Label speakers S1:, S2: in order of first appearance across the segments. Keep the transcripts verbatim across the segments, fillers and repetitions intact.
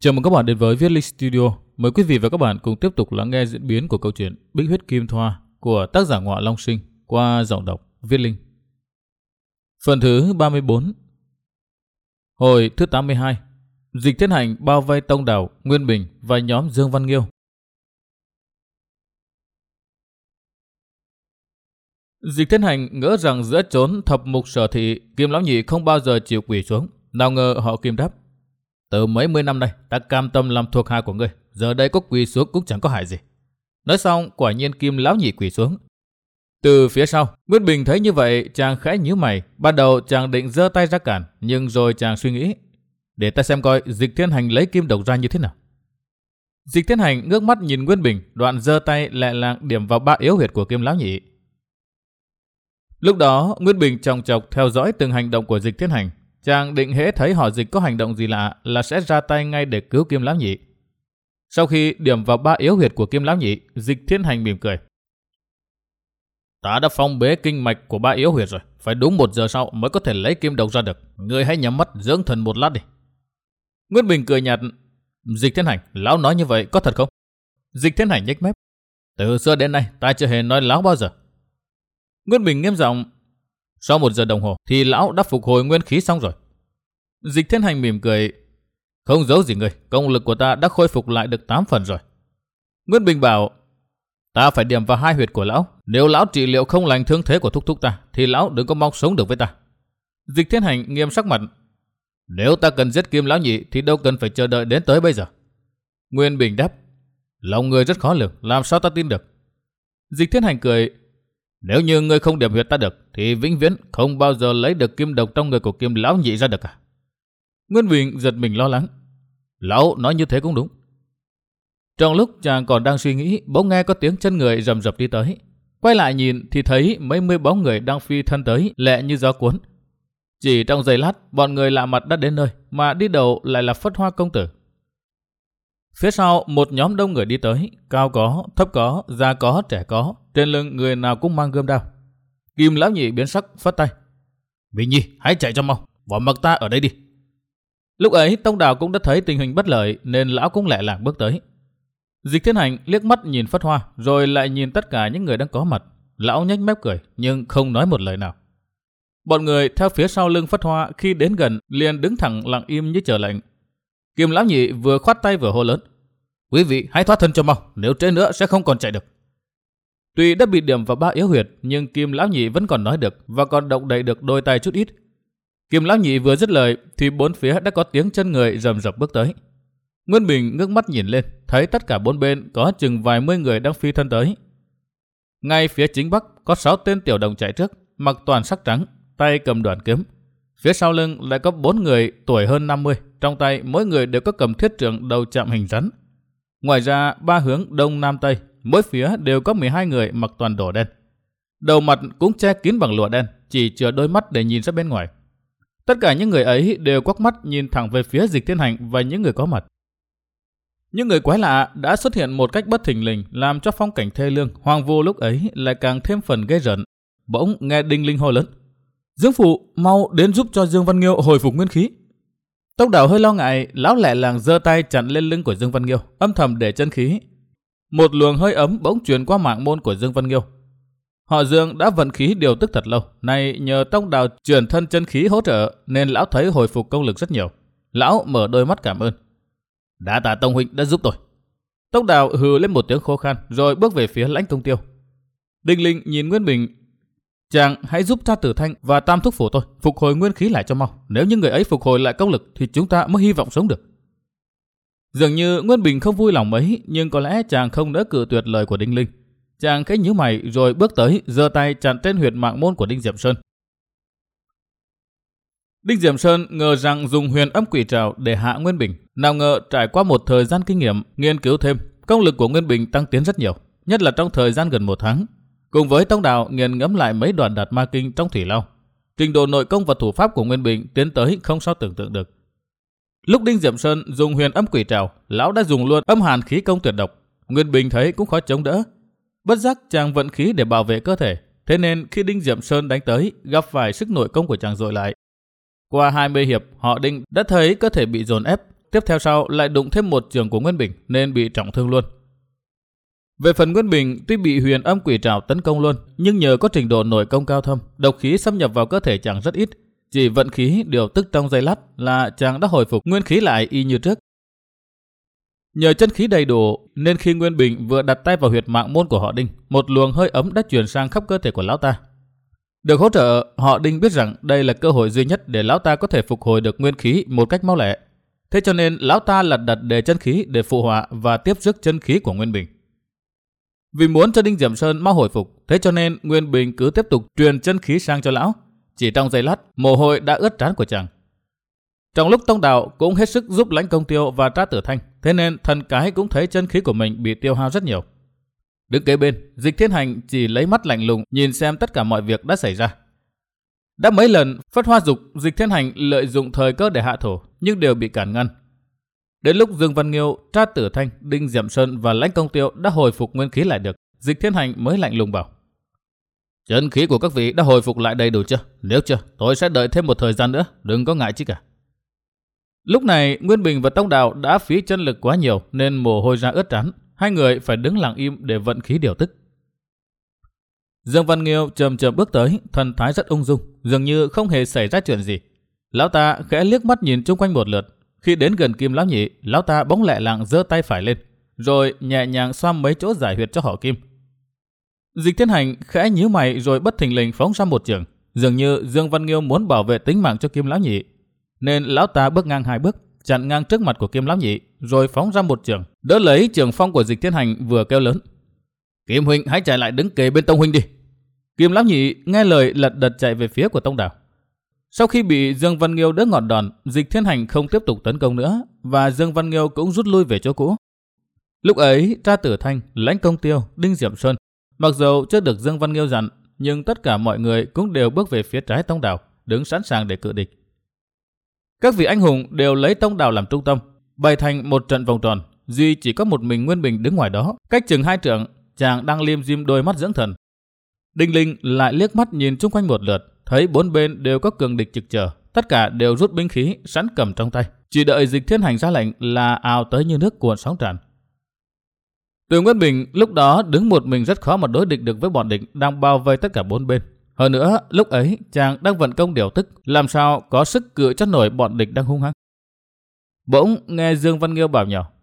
S1: Chào mừng các bạn đến với Viết Linh Studio. Mời quý vị và các bạn cùng tiếp tục lắng nghe diễn biến của câu chuyện Bích Huyết Kim Thoa của tác giả Ngọa Long Sinh qua giọng đọc Viết Linh. Phần thứ ba mươi bốn. Hồi thứ tám mươi hai. Dịch Thiên Hành bao vây Tông Đào, Nguyên Bình và nhóm Dương Văn Nghiêu. Dịch Thiên Hành ngỡ rằng giữa chốn thập mục sở thị, Kim Lão Nhị không bao giờ chịu quỳ xuống. Nào ngờ họ Kim đáp: từ mấy mươi năm nay ta cam tâm làm thuộc hạ của ngươi, giờ đây có quỳ xuống cũng chẳng có hại gì. Nói xong quả nhiên Kim Lão Nhị quỳ xuống. Từ phía sau, Nguyên Bình thấy như vậy, chàng khẽ nhíu mày. Ban đầu chàng định giơ tay ra cản, nhưng rồi chàng suy nghĩ, để ta xem coi Dịch Thiên Hành lấy kim độc ra như thế nào. Dịch Thiên Hành ngước mắt nhìn Nguyên Bình, đoạn giơ tay lẹ làng điểm vào ba yếu huyệt của Kim Lão Nhị. Lúc đó Nguyên Bình chòng chọc theo dõi từng hành động của Dịch Thiên Hành. Chàng định hễ thấy họ Dịch có hành động gì lạ là sẽ ra tay ngay để cứu Kim Lão Nhị. Sau khi điểm vào ba yếu huyệt của Kim Lão Nhị, Dịch Thiên Hành mỉm cười: ta đã phong bế kinh mạch của ba yếu huyệt rồi, phải đúng một giờ sau mới có thể lấy kim độc ra được. Ngươi hãy nhắm mắt dưỡng thần một lát đi. Nguyên Bình cười nhạt: Dịch Thiên Hành, lão nói như vậy có thật không? Dịch Thiên Hành nhếch mép: từ xưa đến nay ta chưa hề nói láo bao giờ. Nguyên Bình nghiêm giọng: sau một giờ đồng hồ thì lão đã phục hồi nguyên khí xong rồi. Dịch Thiên Hành mỉm cười: không giấu gì người, công lực của ta đã khôi phục lại được tám phần rồi. Nguyên Bình bảo: ta phải điểm vào hai huyệt của lão, nếu lão trị liệu không lành thương thế của thúc thúc ta thì lão đừng có mong sống được với ta. Dịch Thiên Hành nghiêm sắc mặt: nếu ta cần giết Kim Lão Nhị thì đâu cần phải chờ đợi đến tới bây giờ. Nguyên Bình đáp: lòng người rất khó lường, làm sao ta tin được. Dịch Thiên Hành cười: nếu như ngươi không điểm huyệt ta được thì vĩnh viễn không bao giờ lấy được kim độc trong người của Kim Lão Nhị ra được cả. Nguyên Bình giật mình lo lắng: lão nói như thế cũng đúng. Trong lúc chàng còn đang suy nghĩ, bỗng nghe có tiếng chân người rầm rập đi tới. Quay lại nhìn thì thấy mấy mươi bóng người đang phi thân tới, lẹ như gió cuốn. Chỉ trong giây lát, bọn người lạ mặt đã đến nơi, mà đi đầu lại là Phất Hoa công tử. Phía sau một nhóm đông người đi tới, cao có, thấp có, già có, trẻ có, trên lưng người nào cũng mang gươm đao. Kim Lão Nhị biến sắc phất tay: Bình Nhi, hãy chạy cho mau, bỏ mặc ta ở đây đi. Lúc ấy Tông Đào cũng đã thấy tình hình bất lợi nên lão cũng lẹ làng bước tới. Dịch Thiên Hành liếc mắt nhìn Phất Hoa rồi lại nhìn tất cả những người đang có mặt. Lão nhếch mép cười nhưng không nói một lời nào. Bọn người theo phía sau lưng Phất Hoa khi đến gần liền đứng thẳng lặng im như chờ lệnh. Kim Lão Nhị vừa khoát tay vừa hô lớn: quý vị hãy thoát thân cho mau, nếu trễ nữa sẽ không còn chạy được. Tuy đã bị điểm vào ba yếu huyệt nhưng Kim Lão Nhị vẫn còn nói được và còn động đậy được đôi tay chút ít. Kim Lão Nhị vừa dứt lời thì bốn phía đã có tiếng chân người rầm rập bước tới. Nguyên Bình ngước mắt nhìn lên, thấy tất cả bốn bên có chừng vài mươi người đang phi thân tới. Ngay phía chính bắc có sáu tên tiểu đồng chạy trước, mặc toàn sắc trắng, tay cầm đoạn kiếm. Phía sau lưng lại có bốn người tuổi hơn năm mươi, trong tay mỗi người đều có cầm thiết trượng đầu chạm hình rắn. Ngoài ra ba hướng đông nam tây, mỗi phía đều có mười hai người mặc toàn đồ đen. Đầu mặt cũng che kín bằng lụa đen, chỉ chừa đôi mắt để nhìn ra bên ngoài. Tất cả những người ấy đều quắc mắt nhìn thẳng về phía Dịch Thiên Hành và những người có mặt. Những người quái lạ đã xuất hiện một cách bất thình lình, làm cho phong cảnh thê lương hoang vu lúc ấy lại càng thêm phần ghê rợn. Bỗng nghe Đinh Linh hô lớn: Dương phụ, mau đến giúp cho Dương Văn Nghiêu hồi phục nguyên khí. Tông Đào hơi lo ngại, lão lẹ làng giơ tay chặn lên lưng của Dương Văn Nghiêu, âm thầm để chân khí. Một luồng hơi ấm bỗng truyền qua mạng môn của Dương Văn Nghiêu. Họ Dương đã vận khí điều tức thật lâu, nay nhờ Tông Đào truyền thân chân khí hỗ trợ nên lão thấy hồi phục công lực rất nhiều. Lão mở đôi mắt cảm ơn: đã tạ Tông huynh đã giúp tôi. Tông Đào hừ lên một tiếng khô khan rồi bước về phía Lãnh Công Tiêu. Đinh Linh nhìn Nguyên Bình: chàng hãy giúp cha Tử Thanh và Tam Thúc Phủ tôi phục hồi nguyên khí lại cho mau. Nếu như người ấy phục hồi lại công lực thì chúng ta mới hy vọng sống được. Dường như Nguyên Bình không vui lòng mấy, nhưng có lẽ chàng không nỡ cự tuyệt lời của Đinh Linh. Chàng khẽ nhíu mày rồi bước tới, giơ tay chặn trên huyệt mạng môn của Đinh Diệm Sơn. Đinh Diệm Sơn ngờ rằng dùng huyền âm quỷ trảo để hạ Nguyên Bình, nào ngờ trải qua một thời gian kinh nghiệm nghiên cứu thêm, công lực của Nguyên Bình tăng tiến rất nhiều, nhất là trong thời gian gần một tháng. Cùng với Tông Đào nghiền ngẫm lại mấy đoạn đạt ma kinh trong thủy lao, trình độ nội công và thủ pháp của Nguyên Bình tiến tới không sao tưởng tượng được. Lúc Đinh Diệm Sơn dùng huyền âm quỷ trảo, lão đã dùng luôn âm hàn khí công tuyệt độc. Nguyên Bình thấy cũng khó chống đỡ, bất giác chàng vận khí để bảo vệ cơ thể, thế nên khi Đinh Diệm Sơn đánh tới, gặp phải sức nội công của chàng dội lại. Qua hai mươi hiệp, họ Đinh đã thấy cơ thể bị dồn ép, tiếp theo sau lại đụng thêm một chưởng của Nguyên Bình nên bị trọng thương luôn. Về phần Nguyên Bình, tuy bị huyền âm quỷ trảo tấn công luôn, nhưng nhờ có trình độ nội công cao thâm, độc khí xâm nhập vào cơ thể chàng rất ít, chỉ vận khí điều tức trong giây lát là chàng đã hồi phục nguyên khí lại y như trước. Nhờ chân khí đầy đủ nên khi Nguyên Bình vừa đặt tay vào huyệt mạng môn của họ Đinh, một luồng hơi ấm đã truyền sang khắp cơ thể của lão ta. Được hỗ trợ, họ Đinh biết rằng đây là cơ hội duy nhất để lão ta có thể phục hồi được nguyên khí một cách mau lẹ. Thế cho nên lão ta lật đật đề chân khí để phụ họa và tiếp sức chân khí của Nguyên Bình. Vì muốn cho Đinh Diệm Sơn mau hồi phục, thế cho nên Nguyên Bình cứ tiếp tục truyền chân khí sang cho lão. Chỉ trong giây lát, mồ hôi đã ướt trán của chàng. Trong lúc Tông Đạo cũng hết sức giúp Lãnh Công Tiêu và Trác Tử Thanh, thế nên thần cái cũng thấy chân khí của mình bị tiêu hao rất nhiều. Đứng kế bên, Dịch Thiên Hành chỉ lấy mắt lạnh lùng nhìn xem tất cả mọi việc đã xảy ra. Đã mấy lần Phất Hoa dục Dịch Thiên Hành lợi dụng thời cơ để hạ thổ, nhưng đều bị cản ngăn. Đến lúc Dương Văn Nghiêu, Trác Tử Thanh, Đinh Diệm Sơn và Lãnh Công Tiêu đã hồi phục nguyên khí lại được, Dịch Thiên Hành mới lạnh lùng bảo: chân khí của các vị đã hồi phục lại đầy đủ chưa? Nếu chưa, tôi sẽ đợi thêm một thời gian nữa, đừng có ngại chi cả. Lúc này Nguyên Bình và Tông Đạo đã phí chân lực quá nhiều nên mồ hôi ra ướt trán, hai người phải đứng lặng im để vận khí điều tức. Dương Văn Nghiêu chậm chậm bước tới, thần thái rất ung dung, dường như không hề xảy ra chuyện gì. Lão ta khẽ liếc mắt nhìn chung quanh một lượt, khi đến gần Kim Lão Nhị, lão ta bỗng lẹ làng giơ tay phải lên, rồi nhẹ nhàng xoa mấy chỗ giải huyệt cho họ Kim. Dịch Thiên Hành khẽ nhíu mày rồi bất thình lình phóng ra một chưởng, dường như Dương Văn Nghiêu muốn bảo vệ tính mạng cho Kim Lão Nhị, nên lão ta bước ngang hai bước, chặn ngang trước mặt của Kim Lão Nhị, rồi phóng ra một chưởng, đỡ lấy chưởng phong của Dịch Thiên Hành, vừa kêu lớn: Kim huynh hãy chạy lại đứng kề bên Tông huynh đi. Kim Lão Nhị nghe lời lật đật chạy về phía của Tông Đạo. Sau khi bị Dương Văn Nghiêu đỡ ngọn đòn, Dịch Thiên Hành không tiếp tục tấn công nữa và Dương Văn Nghiêu cũng rút lui về chỗ cũ. Lúc ấy, Trác Tử Thanh, Lãnh Công Tiêu, Đinh Diệm Sơn, mặc dù chưa được Dương Văn Nghiêu dặn, nhưng tất cả mọi người cũng đều bước về phía trái Tông Đạo, đứng sẵn sàng để cự địch. Các vị anh hùng đều lấy Tông Đạo làm trung tâm, bày thành một trận vòng tròn, duy chỉ có một mình Nguyên Bình đứng ngoài đó, cách chừng hai trượng, chàng đang liêm diêm đôi mắt dưỡng thần. Đinh Linh lại liếc mắt nhìn chung quanh một lượt, thấy bốn bên đều có cường địch trực chờ, tất cả đều rút binh khí sẵn cầm trong tay, chỉ đợi Dịch Thiên Hành ra lệnh là ào tới như nước cuộn sóng tràn. Từ Nguyên Bình lúc đó đứng một mình rất khó mà đối địch được với bọn địch đang bao vây tất cả bốn bên. Hơn nữa, lúc ấy chàng đang vận công điều tức, làm sao có sức cự cho nổi bọn địch đang hung hăng. Bỗng nghe Dương Văn Nghiêu bảo nhỏ: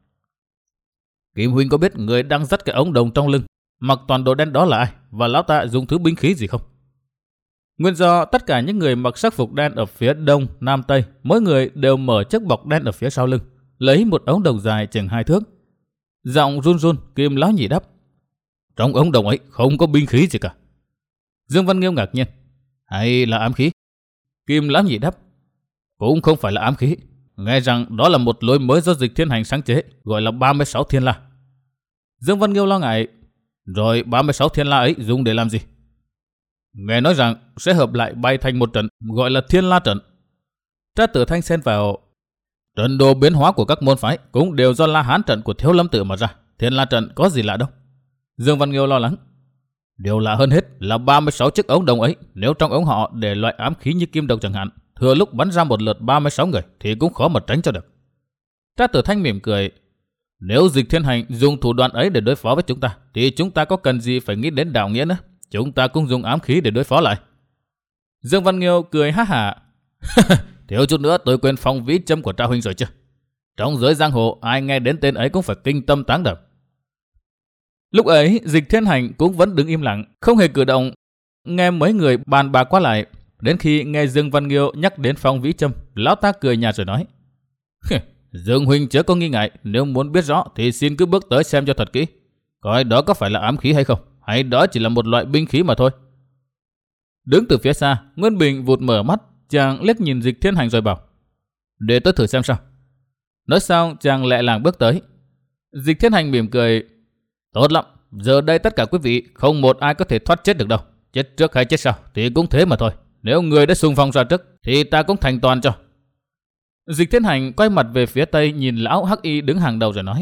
S1: Kim huynh có biết người đang dắt cái ống đồng trong lưng, mặc toàn đồ đen đó là ai, và lão ta dùng thứ binh khí gì không? Nguyên do tất cả những người mặc sắc phục đen ở phía đông, nam, tây, mỗi người đều mở chiếc bọc đen ở phía sau lưng, lấy một ống đồng dài chừng hai thước. Giọng run run, Kim Lão Nhị đáp: Trong ống đồng ấy không có binh khí gì cả. Dương Văn Nghiêu ngạc nhiên: Hay là ám khí? Kim Lão Nhị đáp: Cũng không phải là ám khí, nghe rằng đó là một lối mới do Dịch Thiên Hành sáng chế, gọi là ba mươi sáu thiên la. Dương Văn Nghiêu lo ngại: Rồi ba mươi sáu thiên la ấy dùng để làm gì? Nghe nói rằng sẽ hợp lại bay thành một trận, gọi là Thiên La trận. Trác Tử Thanh xen vào: Trận đồ biến hóa của các môn phái cũng đều do La Hán trận của Thiếu Lâm Tự mà ra, Thiên La trận có gì lạ đâu. Dương Văn Nghiêu lo lắng: Điều lạ hơn hết là ba mươi sáu chiếc ống đồng ấy, nếu trong ống họ để loại ám khí như kim độc chẳng hạn, thừa lúc bắn ra một lượt ba mươi sáu người thì cũng khó mà tránh cho được. Trác Tử Thanh mỉm cười: Nếu Dịch Thiên Hành dùng thủ đoạn ấy để đối phó với chúng ta, thì chúng ta có cần gì phải nghĩ đến đạo nghĩa nữa, chúng ta cũng dùng ám khí để đối phó lại. Dương Văn Nghiêu cười ha hả: Thiếu chút nữa tôi quên phong vĩ châm của Trao huynh rồi chứ. Trong giới giang hồ ai nghe đến tên ấy cũng phải kinh tâm táng đập. Lúc ấy Dịch Thiên Hành cũng vẫn đứng im lặng, không hề cử động. Nghe mấy người bàn bạc qua lại, đến khi nghe Dương Văn Nghiêu nhắc đến phong vĩ châm, lão ta cười nhạt rồi nói: Dương huynh chớ có nghi ngại, nếu muốn biết rõ thì xin cứ bước tới xem cho thật kỹ, coi đó có phải là ám khí hay không, hay đó chỉ là một loại binh khí mà thôi. Đứng từ phía xa, Nguyên Bình vụt mở mắt, chàng liếc nhìn Dịch Thiên Hành rồi bảo: Để tôi thử xem sao. Nói xong chàng lẹ làng bước tới. Dịch Thiên Hành mỉm cười: Tốt lắm, giờ đây tất cả quý vị không một ai có thể thoát chết được đâu. Chết trước hay chết sau thì cũng thế mà thôi. Nếu người đã xung phong ra trước thì ta cũng thành toàn cho. Dịch Thiên Hành quay mặt về phía tây nhìn lão Hắc Y đứng hàng đầu rồi nói: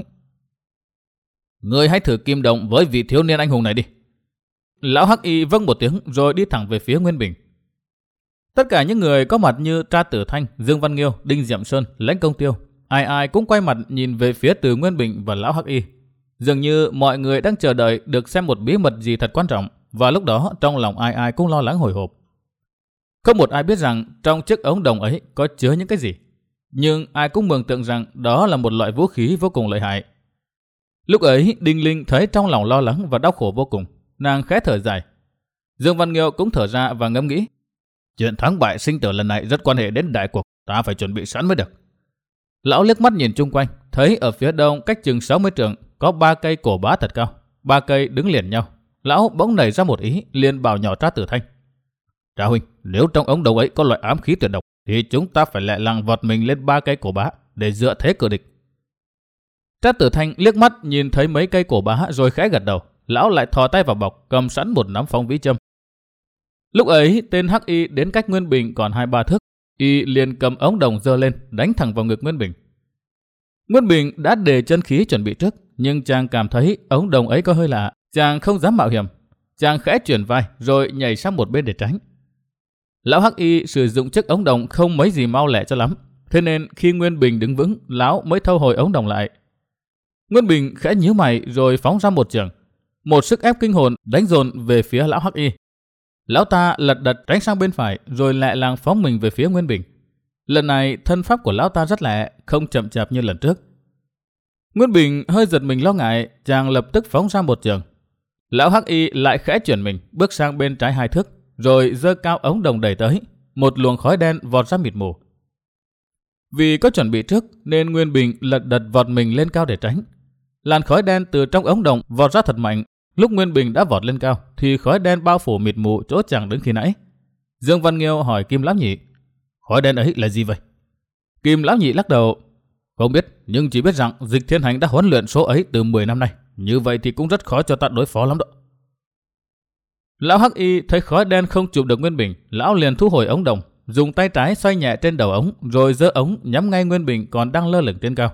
S1: Ngươi hãy thử kim động với vị thiếu niên anh hùng này đi. Lão Hắc Y vâng một tiếng rồi đi thẳng về phía Nguyên Bình. Tất cả những người có mặt như Trác Tử Thanh, Dương Văn Nghiêu, Đinh Diệm Sơn, Lãnh Công Tiêu ai ai cũng quay mặt nhìn về phía Từ Nguyên Bình và lão Hắc Y. Dường như mọi người đang chờ đợi được xem một bí mật gì thật quan trọng, và lúc đó trong lòng ai ai cũng lo lắng hồi hộp. Không một ai biết rằng trong chiếc ống đồng ấy có chứa những cái gì, nhưng ai cũng mường tượng rằng đó là một loại vũ khí vô cùng lợi hại. Lúc ấy Đinh Linh thấy trong lòng lo lắng và đau khổ vô cùng, nàng khẽ thở dài. Dương Văn Nghiêu cũng thở ra và ngẫm nghĩ. Chuyện thắng bại sinh tử lần này rất quan hệ đến đại cuộc, ta phải chuẩn bị sẵn mới được. Lão liếc mắt nhìn chung quanh, thấy ở phía đông cách chừng sáu mươi trượng có ba cây cổ bá thật cao, ba cây đứng liền nhau. Lão bỗng nảy ra một ý, liền bảo nhỏ Trác Tử Thanh. Trác huynh, nếu trong ống đầu ấy có loại ám khí tuyệt độc, thì chúng ta phải lẹ làng vọt mình lên ba cây cổ bá để dựa thế cử địch. Trác Tử Thanh liếc mắt nhìn thấy mấy cây cổ bá rồi khẽ gật đầu. Lão lại thò tay vào bọc, cầm sẵn một nắm phong vĩ châm. Lúc ấy tên Hắc Y đến cách Nguyên Bình còn hai ba thước, y liền cầm ống đồng giơ lên, đánh thẳng vào ngực Nguyên Bình. Nguyên Bình đã đề chân khí chuẩn bị trước, nhưng chàng cảm thấy ống đồng ấy có hơi lạ, chàng không dám mạo hiểm. Chàng khẽ chuyển vai rồi nhảy sang một bên để tránh. Lão Hắc Y sử dụng chiếc ống đồng không mấy gì mau lẹ cho lắm, thế nên khi Nguyên Bình đứng vững, lão mới thâu hồi ống đồng lại. Nguyên Bình khẽ nhíu mày rồi phóng ra một chưởng, một sức ép kinh hồn đánh dồn về phía lão Hắc Y. Lão ta lật đật tránh sang bên phải rồi lẹ làng phóng mình về phía Nguyên Bình. Lần này thân pháp của lão ta rất lẹ, không chậm chạp như lần trước. Nguyên Bình hơi giật mình lo ngại, chàng lập tức phóng ra một chưởng. Lão Hắc Y lại khẽ chuyển mình, bước sang bên trái hai thước, rồi giơ cao ống đồng đẩy tới, một luồng khói đen vọt ra mịt mù. Vì có chuẩn bị trước nên Nguyên Bình lật đật vọt mình lên cao để tránh. Làn khói đen từ trong ống đồng vọt ra thật mạnh. Lúc Nguyên Bình đã vọt lên cao thì khói đen bao phủ mịt mù chỗ chàng đứng khi nãy. Dương Văn Nghiêu hỏi Kim Lão Nhị, khói đen ấy là gì vậy? Kim Lão Nhị lắc đầu, không biết, nhưng chỉ biết rằng Dịch Thiên Hành đã huấn luyện số ấy từ mười năm nay. Như vậy thì cũng rất khó cho ta đối phó lắm đó. Lão Hắc Y thấy khói đen không chụp được Nguyên Bình, lão liền thu hồi ống đồng, dùng tay trái xoay nhẹ trên đầu ống, rồi giơ ống nhắm ngay Nguyên Bình còn đang lơ lửng trên cao.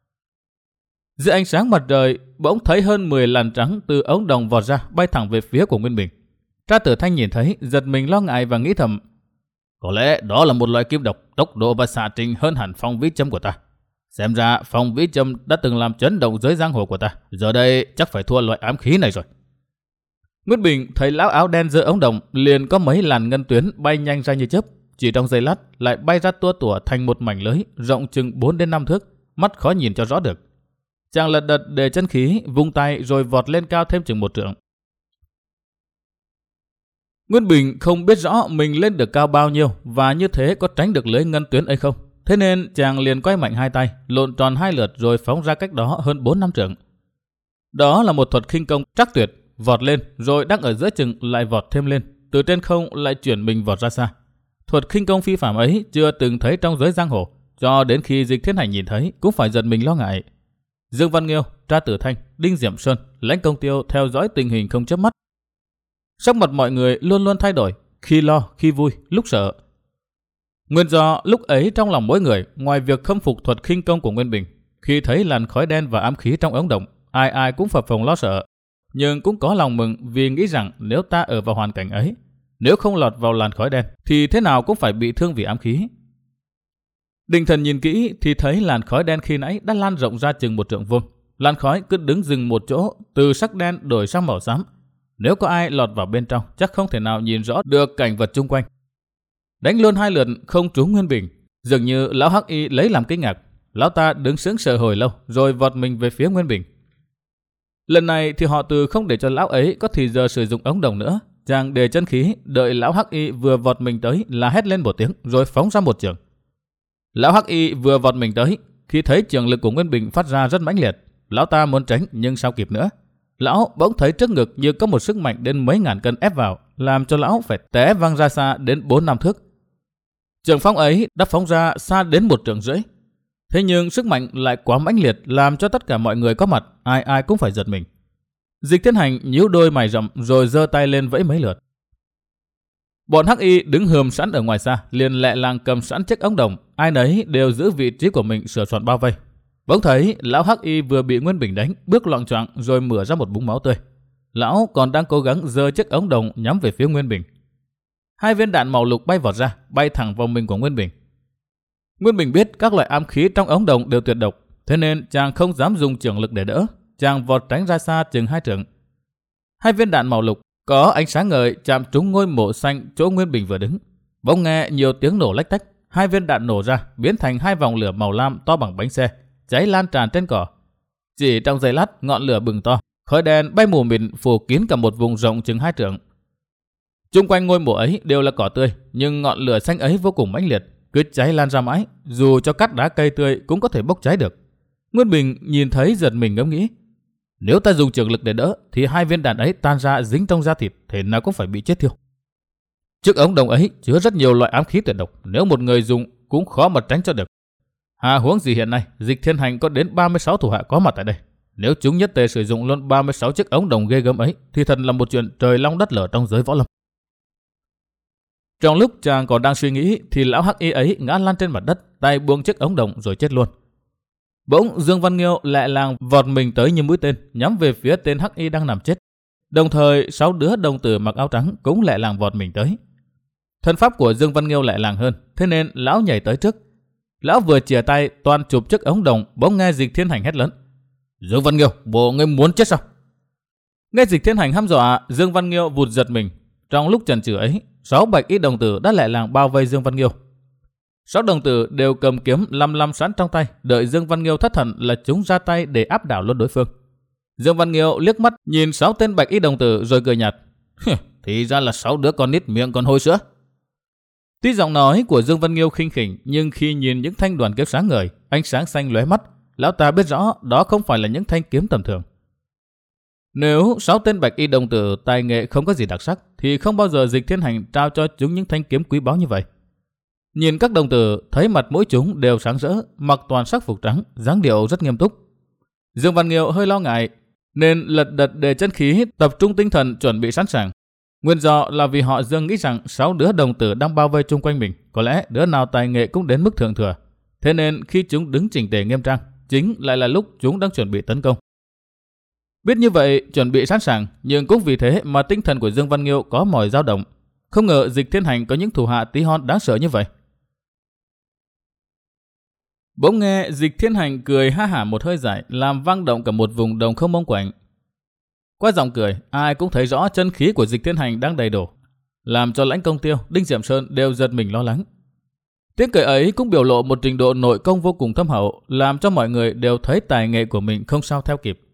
S1: Dưới ánh sáng mặt trời, bỗng thấy hơn mười làn trắng từ ống đồng vọt ra, bay thẳng về phía của Nguyên Bình. Trác Tử Thanh nhìn thấy, giật mình lo ngại và nghĩ thầm, có lẽ đó là một loại kim độc, tốc độ và xạ trình hơn hẳn phong vĩ châm của ta. Xem ra phong vĩ châm đã từng làm chấn động giới giang hồ của ta, giờ đây chắc phải thua loại ám khí này rồi. Nguyên Bình thấy lão áo đen giơ ống đồng, liền có mấy làn ngân tuyến bay nhanh ra như chớp, chỉ trong giây lát lại bay ra tua tủa thành một mảnh lưới rộng chừng bốn đến năm thước, mắt khó nhìn cho rõ được. Chàng lật đật để chân khí, vung tay rồi vọt lên cao thêm chừng một trượng. Nguyên Bình không biết rõ mình lên được cao bao nhiêu và như thế có tránh được lưới ngân tuyến ấy không. Thế nên chàng liền quay mạnh hai tay, lộn tròn hai lượt rồi phóng ra cách đó hơn bốn năm trượng. Đó là một thuật khinh công trắc tuyệt, vọt lên rồi đang ở giữa chừng lại vọt thêm lên, từ trên không lại chuyển mình vọt ra xa. Thuật khinh công phi phàm ấy chưa từng thấy trong giới giang hồ, cho đến khi Dịch Thiên Hành nhìn thấy cũng phải giật mình lo ngại. Dương Văn Nghiêu, Trác Tử Thanh, Đinh Diệm Sơn, Lãnh Công Tiêu theo dõi tình hình không chớp mắt. Sắc mặt mọi người luôn luôn thay đổi, khi lo, khi vui, lúc sợ. Nguyên do lúc ấy trong lòng mỗi người, ngoài việc khâm phục thuật khinh công của Nguyên Bình, khi thấy làn khói đen và ám khí trong ống đồng, ai ai cũng phập phồng lo sợ, nhưng cũng có lòng mừng vì nghĩ rằng nếu ta ở vào hoàn cảnh ấy, nếu không lọt vào làn khói đen thì thế nào cũng phải bị thương vì ám khí. Định thần nhìn kỹ thì thấy làn khói đen khi nãy đã lan rộng ra chừng một trượng vuông. Làn khói cứ đứng dừng một chỗ, từ sắc đen đổi sang màu xám. Nếu có ai lọt vào bên trong, chắc không thể nào nhìn rõ được cảnh vật chung quanh. Đánh luôn hai lượt không trúng Nguyên Bình, dường như lão Hắc Y lấy làm kinh ngạc. Lão ta đứng sững sờ hồi lâu, rồi vọt mình về phía Nguyên Bình. Lần này thì họ từ không để cho lão ấy có thì giờ sử dụng ống đồng nữa. Chàng để chân khí, đợi lão Hắc Y vừa vọt mình tới là hét lên một tiếng, rồi phóng ra một chưởng. Lão Hắc Y vừa vọt mình tới, khi thấy trường lực của Nguyên Bình phát ra rất mãnh liệt, lão ta muốn tránh nhưng sao kịp nữa. Lão bỗng thấy trước ngực như có một sức mạnh đến mấy ngàn cân ép vào, làm cho lão phải té văng ra xa đến bốn năm thước. Trường phóng ấy đã phóng ra xa đến một trượng rưỡi. Thế nhưng sức mạnh lại quá mãnh liệt, làm cho tất cả mọi người có mặt, ai ai cũng phải giật mình. Dịch Thiên Hành nhíu đôi mày rậm rồi giơ tay lên vẫy mấy lượt. Bọn Hắc Y đứng hườm sẵn ở ngoài xa, liền lẹ làng cầm sẵn chiếc ống đồng, ai nấy đều giữ vị trí của mình sửa soạn bao vây. Bỗng thấy lão Hắc Y vừa bị Nguyên Bình đánh, bước loạng choạng rồi mửa ra một búng máu tươi. Lão còn đang cố gắng giơ chiếc ống đồng nhắm về phía Nguyên Bình. Hai viên đạn màu lục bay vọt ra, bay thẳng vào mình của Nguyên Bình. Nguyên Bình biết các loại ám khí trong ống đồng đều tuyệt độc, thế nên chàng không dám dùng trường lực để đỡ, chàng vọt tránh ra xa chừng hai trượng. Hai viên đạn màu lục có ánh sáng ngời chạm trúng ngôi mộ xanh chỗ Nguyên Bình vừa đứng. Bỗng nghe nhiều tiếng nổ lách tách, hai viên đạn nổ ra biến thành hai vòng lửa màu lam to bằng bánh xe, cháy lan tràn trên cỏ. Chỉ trong giây lát, ngọn lửa bừng to, khói đen bay mù mịt phủ kín cả một vùng rộng chừng hai trượng. Chung quanh ngôi mộ ấy đều là cỏ tươi, nhưng ngọn lửa xanh ấy vô cùng mãnh liệt, cứ cháy lan ra mãi, dù cho cắt đá cây tươi cũng có thể bốc cháy được. Nguyên Bình nhìn thấy giật mình ngẫm nghĩ, nếu ta dùng trường lực để đỡ thì hai viên đạn ấy tan ra dính trong da thịt, thế nào cũng phải bị chết thiêu. Chiếc ống đồng ấy chứa rất nhiều loại ám khí tuyệt độc, nếu một người dùng cũng khó mà tránh cho được. Hà huống gì hiện nay Dịch Thiên Hành có đến ba mươi sáu thủ hạ có mặt tại đây, nếu chúng nhất tề sử dụng luôn ba mươi sáu chiếc ống đồng ghê gớm ấy thì thật là một chuyện trời long đất lở trong giới võ lâm. Trong lúc chàng còn đang suy nghĩ thì lão hắc y ấy ngã lăn trên mặt đất, tay buông chiếc ống đồng rồi chết luôn. Bỗng Dương Văn Nghiêu lẹ làng vọt mình tới như mũi tên, nhắm về phía tên hắc y đang nằm chết. Đồng thời sáu đứa đồng tử mặc áo trắng cũng lẹ làng vọt mình tới. Thân pháp của Dương Văn Nghiêu lẹ làng hơn, thế nên lão nhảy tới trước. Lão vừa chìa tay toàn chụp chiếc ống đồng, bỗng nghe Dịch Thiên Hành hét lớn: Dương Văn Nghiêu, bộ ngươi muốn chết sao? Nghe Dịch Thiên Hành hăm dọa, Dương Văn Nghiêu vụt giật mình. Trong lúc chần chừ ấy, sáu bạch y đồng tử đã lẹ làng bao vây Dương Văn Nghiêu. Sáu đồng tử đều cầm kiếm lăm lăm sẵn trong tay, đợi Dương Văn Nghiêu thất thần là chúng ra tay để áp đảo luôn đối phương. Dương Văn Nghiêu liếc mắt nhìn sáu tên bạch y đồng tử rồi cười nhạt: thì ra là sáu đứa con nít miệng còn hôi sữa. Tuy giọng nói của Dương Văn Nghiêu khinh khỉnh, nhưng khi nhìn những thanh đoàn kiếm sáng ngời, ánh sáng xanh lóe mắt, lão ta biết rõ đó không phải là những thanh kiếm tầm thường. Nếu sáu tên bạch y đồng tử tài nghệ không có gì đặc sắc, thì không bao giờ Dịch Thiên Hành trao cho chúng những thanh kiếm quý báu như vậy. Nhìn các đồng tử, thấy mặt mỗi chúng đều sáng rỡ, mặc toàn sắc phục trắng, dáng điệu rất nghiêm túc. Dương Văn Nghiêu hơi lo ngại, nên lật đật để chân khí tập trung tinh thần chuẩn bị sẵn sàng. Nguyên do là vì họ dường nghĩ rằng sáu đứa đồng tử đang bao vây chung quanh mình, có lẽ đứa nào tài nghệ cũng đến mức thượng thừa. Thế nên khi chúng đứng chỉnh tề nghiêm trang, chính lại là lúc chúng đang chuẩn bị tấn công. Biết như vậy, chuẩn bị sẵn sàng, nhưng cũng vì thế mà tinh thần của Dương Văn Nghiêu có mỏi dao động. Không ngờ Dịch Thiên Hành có những thủ hạ tí hon đáng sợ như vậy. Bỗng nghe Dịch Thiên Hành cười ha hả một hơi dài, làm vang động cả một vùng đồng không mông quạnh. Qua giọng cười, ai cũng thấy rõ chân khí của Dịch Thiên Hành đang đầy đổ, làm cho Lãnh Công Tiêu, Đinh Diệm Sơn đều giật mình lo lắng. Tiếng cười ấy cũng biểu lộ một trình độ nội công vô cùng thâm hậu, làm cho mọi người đều thấy tài nghệ của mình không sao theo kịp.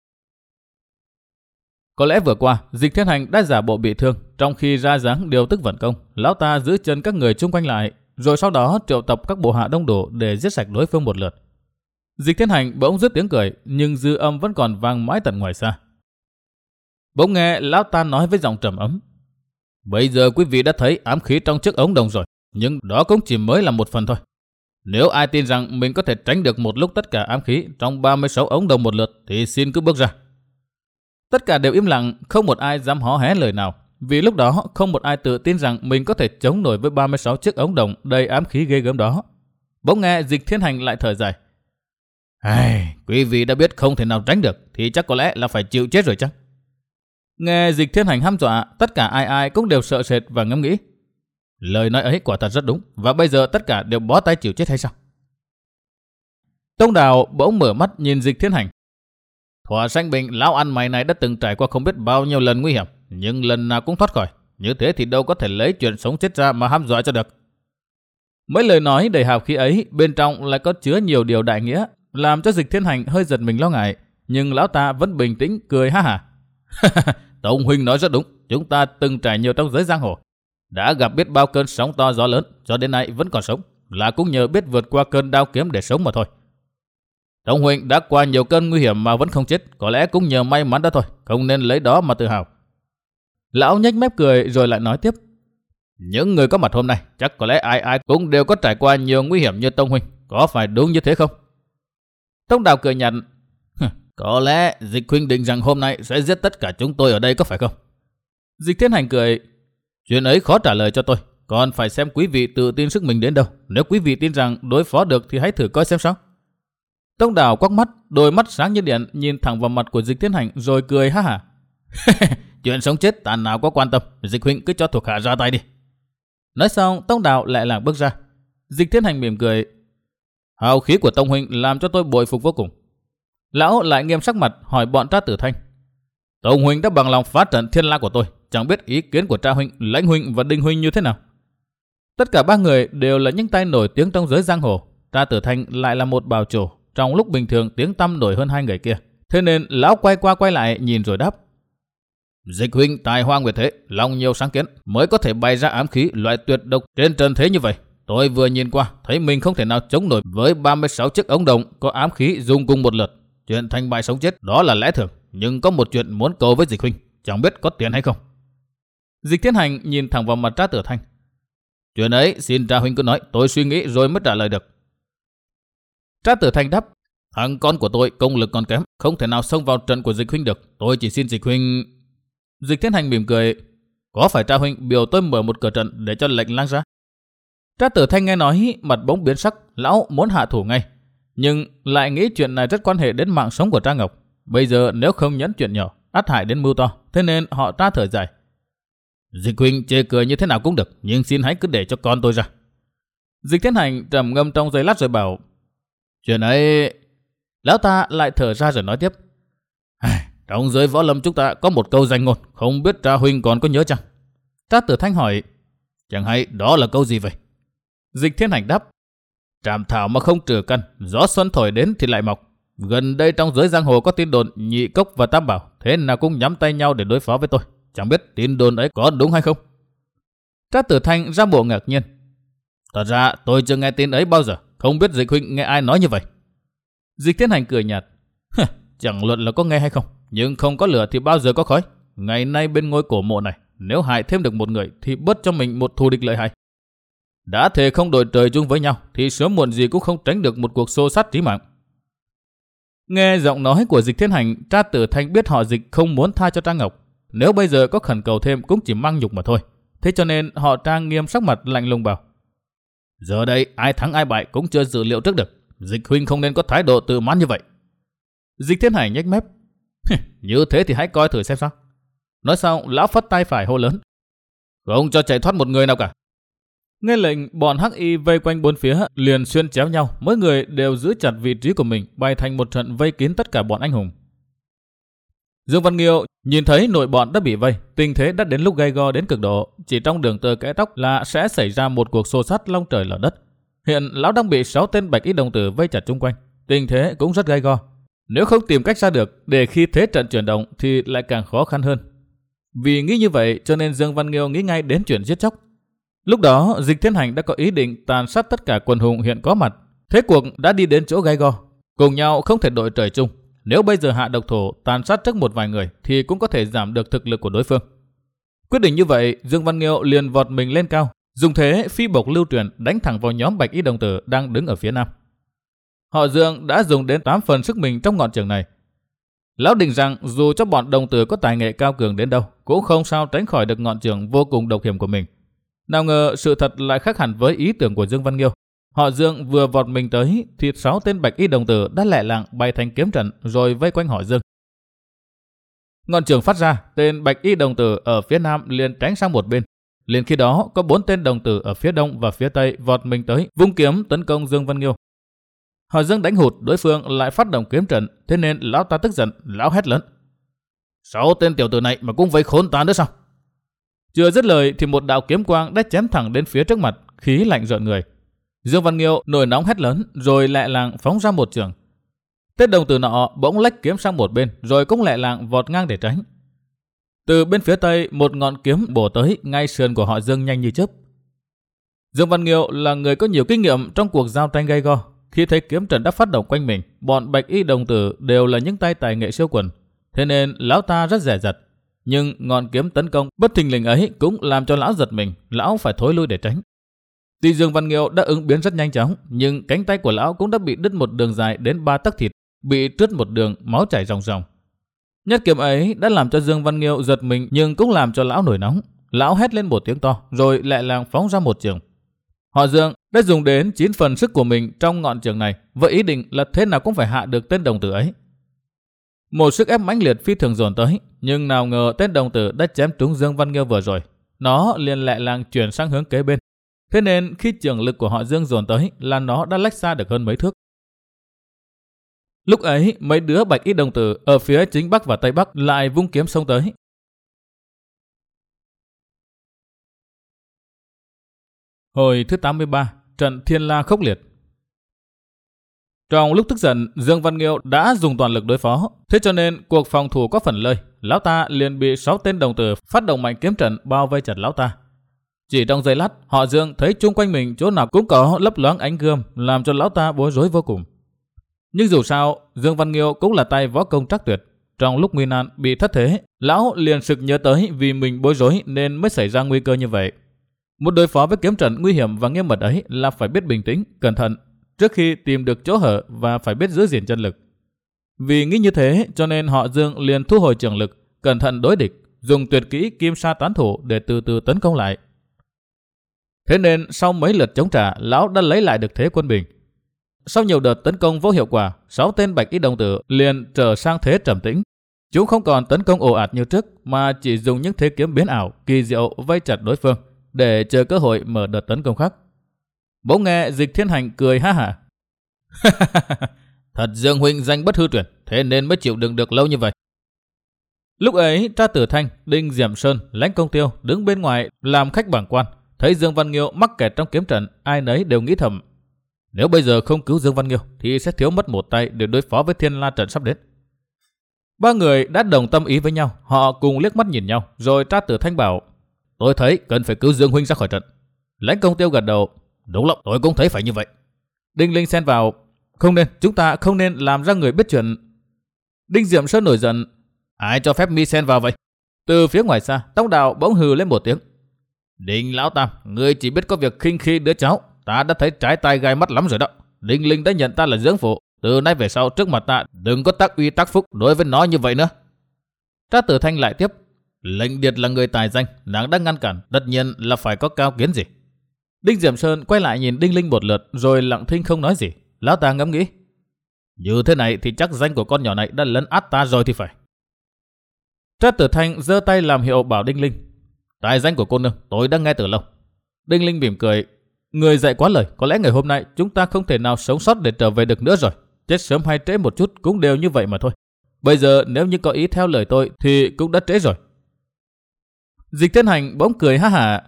S1: Có lẽ vừa qua, Dịch Thiên Hành đã giả bộ bị thương, trong khi ra dáng điều tức vận công, lão ta giữ chân các người chung quanh lại, rồi sau đó triệu tập các bộ hạ đông đủ để giết sạch đối phương một lượt. Dịch Thiên Hành bỗng dứt tiếng cười, nhưng dư âm vẫn còn vang mãi tận ngoài xa. Bỗng nghe lão ta nói với giọng trầm ấm: bây giờ quý vị đã thấy ám khí trong chiếc ống đồng rồi, nhưng đó cũng chỉ mới là một phần thôi. Nếu ai tin rằng mình có thể tránh được một lúc tất cả ám khí trong ba mươi sáu ống đồng một lượt thì xin cứ bước ra. Tất cả đều im lặng, không một ai dám hó hé lời nào, vì lúc đó không một ai tự tin rằng mình có thể chống nổi với ba mươi sáu chiếc ống đồng đầy ám khí ghê gớm đó. Bỗng nghe Dịch Thiên Hành lại thở dài: ai, quý vị đã biết không thể nào tránh được thì chắc có lẽ là phải chịu chết rồi chắc. Nghe Dịch Thiên Hành hăm dọa, tất cả ai ai cũng đều sợ sệt và ngẫm nghĩ: lời nói ấy quả thật rất đúng, và bây giờ tất cả đều bó tay chịu chết hay sao? Tông Đào bỗng mở mắt nhìn Dịch Thiên Hành. Thuở sanh bình, lão ăn mày này đã từng trải qua không biết bao nhiêu lần nguy hiểm, nhưng lần nào cũng thoát khỏi. Như thế thì đâu có thể lấy chuyện sống chết ra mà hăm dọa cho được. Mấy lời nói đầy hào khí ấy bên trong lại có chứa nhiều điều đại nghĩa, làm cho Dịch Thiên Hành hơi giật mình lo ngại, nhưng lão ta vẫn bình tĩnh cười ha hả. Tông huynh nói rất đúng, chúng ta từng trải nhiều trong giới giang hồ, đã gặp biết bao cơn sóng to gió lớn, cho đến nay vẫn còn sống, là cũng nhờ biết vượt qua cơn đao kiếm để sống mà thôi. Tông huynh đã qua nhiều cơn nguy hiểm mà vẫn không chết, có lẽ cũng nhờ may mắn đó thôi, không nên lấy đó mà tự hào. Lão nhếch mép cười rồi lại nói tiếp: những người có mặt hôm nay chắc có lẽ ai ai cũng đều có trải qua nhiều nguy hiểm như Tông huynh, có phải đúng như thế không? Tông Đào cười nhạt: có lẽ Dịch huynh định rằng hôm nay sẽ giết tất cả chúng tôi ở đây có phải không? Dịch Thiên Hành cười: chuyện ấy khó trả lời cho tôi, còn phải xem quý vị tự tin sức mình đến đâu. Nếu quý vị tin rằng đối phó được thì hãy thử coi xem sao. Tông Đào quắc mắt, đôi mắt sáng như điện nhìn thẳng vào mặt của Dịch Thiên Hành rồi cười ha hả. Chuyện sống chết ta nào có quan tâm, Dịch huynh cứ cho thuộc hạ ra tay đi. Nói xong, Tông Đào lại làng bước ra. Dịch Thiên Hành mỉm cười. Hào khí của Tông huynh làm cho tôi bội phục vô cùng. Lão lại nghiêm sắc mặt hỏi bọn Trác Tử Thanh. Tông huynh đã bằng lòng phá trận Thiên La của tôi, chẳng biết ý kiến của Tra huynh, Lãnh huynh và Đinh huynh như thế nào? Tất cả ba người đều là những tay nổi tiếng trong giới giang hồ. Trác Tử Thanh lại là một bào chủ, trong lúc bình thường tiếng tăm nổi hơn hai người kia. Thế nên lão quay qua quay lại nhìn rồi đáp. Dịch huynh tài hoa nguyệt thế, lòng nhiều sáng kiến, mới có thể bày ra ám khí loại tuyệt độc trên trần thế như vậy. Tôi vừa nhìn qua, thấy mình không thể nào chống nổi với ba mươi sáu chiếc ống đồng có ám khí dùng cùng một lượt. Chuyện thành bại sống chết đó là lẽ thường, nhưng có một chuyện muốn cầu với Dịch huynh, chẳng biết có tiền hay không. Dịch Thiên Hành nhìn thẳng vào mặt Trác Tử Thanh. Chuyện ấy xin Tra huynh cứ nói, tôi suy nghĩ rồi mới trả lời được. Trác Tử Thanh đáp. Thằng con của tôi công lực còn kém, không thể nào xông vào trận của Dịch huynh được. Tôi chỉ xin Dịch huynh... Dịch Thiên Hành mỉm cười. Có phải Tra huynh biểu tôi mở một cửa trận để cho lệnh lang ra? Trác Tử Thanh nghe nói mặt bỗng biến sắc, lão muốn hạ thủ ngay, nhưng lại nghĩ chuyện này rất quan hệ đến mạng sống của Tra Ngọc. Bây giờ nếu không nhẫn chuyện nhỏ, ắt hại đến mưu to, thế nên họ tra thở dài. Dịch huynh chê cười như thế nào cũng được, nhưng xin hãy cứ để cho con tôi ra. Dịch Thiên Hành trầm ngâm trong giây lát rồi bảo. Chuyện ấy... Lão ta lại thở ra rồi nói tiếp. Trong giới võ lâm chúng ta có một câu danh ngôn, không biết Tra huynh còn có nhớ chăng? Trác Tử Thanh hỏi. Chẳng hay đó là câu gì vậy? Dịch Thiên Hành đáp. Trảm thảo mà không trừ căn, gió xuân thổi đến thì lại mọc. Gần đây trong giới giang hồ có tin đồn Nhị Cốc và Tam Bảo, thế nào cũng nhắm tay nhau để đối phó với tôi. Chẳng biết tin đồn ấy có đúng hay không? Trác Tử Thanh ra bộ ngạc nhiên. Thật ra tôi chưa nghe tin ấy bao giờ, không biết Dịch huynh nghe ai nói như vậy. Dịch Thiên Hành cười nhạt. Chẳng luận là có nghe hay không, nhưng không có lửa thì bao giờ có khói. Ngày nay bên ngôi cổ mộ này, nếu hại thêm được một người thì bớt cho mình một thù địch lợi hại. Đã thề không đội trời chung với nhau thì sớm muộn gì cũng không tránh được một cuộc xô sát chí mạng. Nghe giọng nói của Dịch Thiên Hành, Trác Tử Thanh biết họ Dịch không muốn tha cho Trang Ngọc. Nếu bây giờ có khẩn cầu thêm cũng chỉ mang nhục mà thôi. Thế cho nên họ Trang nghiêm sắc mặt lạnh lùng bảo. Giờ đây ai thắng ai bại cũng chưa dự liệu trước được. Dịch huynh không nên có thái độ tự mãn như vậy. Dịch Thiên Hành nhếch mép. Như thế thì hãy coi thử xem sao. Nói xong lão phất tay phải hô lớn. Không cho chạy thoát một người nào cả. Nghe lệnh, bọn hắc y vây quanh bốn phía liền xuyên chéo nhau, mỗi người đều giữ chặt vị trí của mình, bày thành một trận vây kín tất cả bọn anh hùng. Dương Văn Nghiêu nhìn thấy nội bọn đã bị vây, tình thế đã đến lúc gay go đến cực độ, chỉ trong đường tơ kẽ tóc là sẽ xảy ra một cuộc xô xát long trời lở đất. Hiện lão đang bị sáu tên bạch y đồng tử vây chặt chung quanh, tình thế cũng rất gay go. Nếu không tìm cách ra được để khi thế trận chuyển động thì lại càng khó khăn hơn. Vì nghĩ như vậy cho nên Dương Văn Nghiêu nghĩ ngay đến chuyện giết chóc. Lúc đó Dịch Thiên Hành đã có ý định tàn sát tất cả quần hùng hiện có mặt. Thế cuộc đã đi đến chỗ gay go, cùng nhau không thể đội trời chung. Nếu bây giờ hạ độc thủ tàn sát trước một vài người thì cũng có thể giảm được thực lực của đối phương. Quyết định như vậy, Dương Văn Nghiêu liền vọt mình lên cao, dùng thế phi bộc lưu truyền đánh thẳng vào nhóm bạch y đồng tử đang đứng ở phía nam. Họ Dương đã dùng đến tám phần sức mình trong ngọn trường này. Lão định rằng dù cho bọn đồng tử có tài nghệ cao cường đến đâu cũng không sao tránh khỏi được ngọn trường vô cùng độc hiểm của mình. Nào ngờ sự thật lại khác hẳn với ý tưởng của Dương Văn Nghiêu. Họ Dương vừa vọt mình tới thì sáu tên bạch y đồng tử đã lẹ làng bày thành kiếm trận rồi vây quanh họ Dương. Ngọn trường phát ra, tên bạch y đồng tử ở phía nam liền tránh sang một bên. Liền khi đó có bốn tên đồng tử ở phía đông và phía tây vọt mình tới vung kiếm tấn công Dương Văn Nghiêu. Họ Dương đánh hụt, đối phương lại phát động kiếm trận, thế nên lão ta tức giận, lão hét lớn: sáu tên tiểu tử này mà cũng vây khốn ta nữa sao? Chưa dứt lời thì một đạo kiếm quang đã chém thẳng đến phía trước mặt, khí lạnh rợn người. Dương Văn Nghiêu nổi nóng hét lớn rồi lẹ làng phóng ra một trường. Tên đồng tử nọ bỗng lách kiếm sang một bên rồi cũng lẹ làng vọt ngang để tránh. Từ bên phía tây một ngọn kiếm bổ tới ngay sườn của họ Dương nhanh như chớp. Dương Văn Nghiêu là người có nhiều kinh nghiệm trong cuộc giao tranh gay go. Khi thấy kiếm trận đã phát động quanh mình, bọn bạch y đồng tử đều là những tay tài nghệ siêu quần, thế nên lão ta rất dè dặt. Nhưng ngọn kiếm tấn công bất thình lình ấy cũng làm cho lão giật mình, lão phải thối lui để tránh. Tuy Dương Văn Nghiêu đã ứng biến rất nhanh chóng, nhưng cánh tay của lão cũng đã bị đứt một đường dài đến ba tấc thịt, bị trướt một đường, máu chảy ròng ròng. Nhất kiếm ấy đã làm cho Dương Văn Nghiêu giật mình, nhưng cũng làm cho lão nổi nóng. Lão hét lên một tiếng to, rồi lẹ làng phóng ra một trường. Họ Dương đã dùng đến chín phần sức của mình trong ngọn trường này, với ý định là thế nào cũng phải hạ được tên đồng tử ấy. Một sức ép mãnh liệt phi thường dồn tới, nhưng nào ngờ tên đồng tử đã chém trúng Dương Văn Nghiêu vừa rồi, nó liền lẹ làng chuyển sang hướng kế bên. Thế nên khi trường lực của họ Dương dồn tới là nó đã lách xa được hơn mấy thước. Lúc ấy, mấy đứa bạch y đồng tử ở phía chính bắc và tây bắc lại vung kiếm xông tới. Hồi thứ tám mươi ba, trận Thiên La khốc liệt. Trong lúc tức giận, Dương Văn Nghiêu đã dùng toàn lực đối phó, thế cho nên cuộc phòng thủ có phần lơi, lão ta liền bị sáu tên đồng tử phát động mạnh kiếm trận bao vây chặt lão ta. Chỉ trong giây lát, họ Dương thấy chung quanh mình chỗ nào cũng có lấp loáng ánh gươm, làm cho lão ta bối rối vô cùng. Nhưng dù sao, Dương Văn Nghiêu cũng là tay võ công trắc tuyệt. Trong lúc nguy nan bị thất thế, lão liền sực nhớ tới vì mình bối rối nên mới xảy ra nguy cơ như vậy. Một đối phó với kiếm trận nguy hiểm và nghiêm mật ấy là phải biết bình tĩnh, cẩn thận trước khi tìm được chỗ hở và phải biết giữ gìn chân lực. Vì nghĩ như thế cho nên họ Dương liền thu hồi trường lực, cẩn thận đối địch, dùng tuyệt kỹ kim sa tán thủ để từ từ tấn công lại. Thế nên sau mấy lượt chống trả, lão đã lấy lại được thế quân bình. Sau nhiều đợt tấn công vô hiệu quả, sáu tên bạch y đồng tử liền trở sang thế trầm tĩnh. Chúng không còn tấn công ồ ạt như trước mà chỉ dùng những thế kiếm biến ảo, kỳ diệu vây chặt đối phương để chờ cơ hội mở đợt tấn công khác. Bỗng nghe Dịch Thiên Hành cười ha hả. Thật Dương huynh danh bất hư truyền, thế nên mới chịu đựng được lâu như vậy. Lúc ấy Tra Tử Thanh, Đinh Diệm Sơn, Lãnh Công Tiêu đứng bên ngoài làm khách bảng quan, thấy Dương Văn Nghiêu mắc kẹt trong kiếm trận, ai nấy đều nghĩ thầm: nếu bây giờ không cứu Dương Văn Nghiêu thì sẽ thiếu mất một tay để đối phó với Thiên La trận sắp đến. Ba người đã đồng tâm ý với nhau, họ cùng liếc mắt nhìn nhau, rồi Tra Tử Thanh bảo: tôi thấy cần phải cứu Dương huynh ra khỏi trận. Lãnh Công Tiêu gật đầu: đúng lắm, tôi cũng thấy phải như vậy. Đinh Linh xen vào: không nên, chúng ta không nên làm ra người biết chuyện. Đinh Diệm Sơn nổi giận: ai cho phép mi xen vào vậy? Từ phía ngoài xa, Tông Đạo bỗng hừ lên một tiếng: Đinh lão tam, ngươi chỉ biết có việc khinh khi đứa cháu, ta đã thấy trái tai gai mắt lắm rồi đó. Đinh Linh đã nhận ta là dưỡng phụ, từ nay về sau trước mặt ta đừng có tác uy tác phúc đối với nó như vậy nữa. Trác Tử Thanh lại tiếp: Lệnh Điệt là người tài danh, nàng đã ngăn cản, tất nhiên là phải có cao kiến gì. Đinh Diệm Sơn quay lại nhìn Đinh Linh một lượt rồi lặng thinh không nói gì. Lão ta ngẫm nghĩ: như thế này thì chắc danh của con nhỏ này đã lấn át ta rồi thì phải. Trác Tử Thanh giơ tay làm hiệu bảo Đinh Linh: tài danh của cô nương tôi đã nghe từ lâu. Đinh Linh mỉm cười: người dạy quá lời, có lẽ ngày hôm nay chúng ta không thể nào sống sót để trở về được nữa rồi. Chết sớm hay trễ một chút cũng đều như vậy mà thôi. Bây giờ nếu như có ý theo lời tôi thì cũng đã trễ rồi. Dịch Thiên Hành bỗng cười ha hả: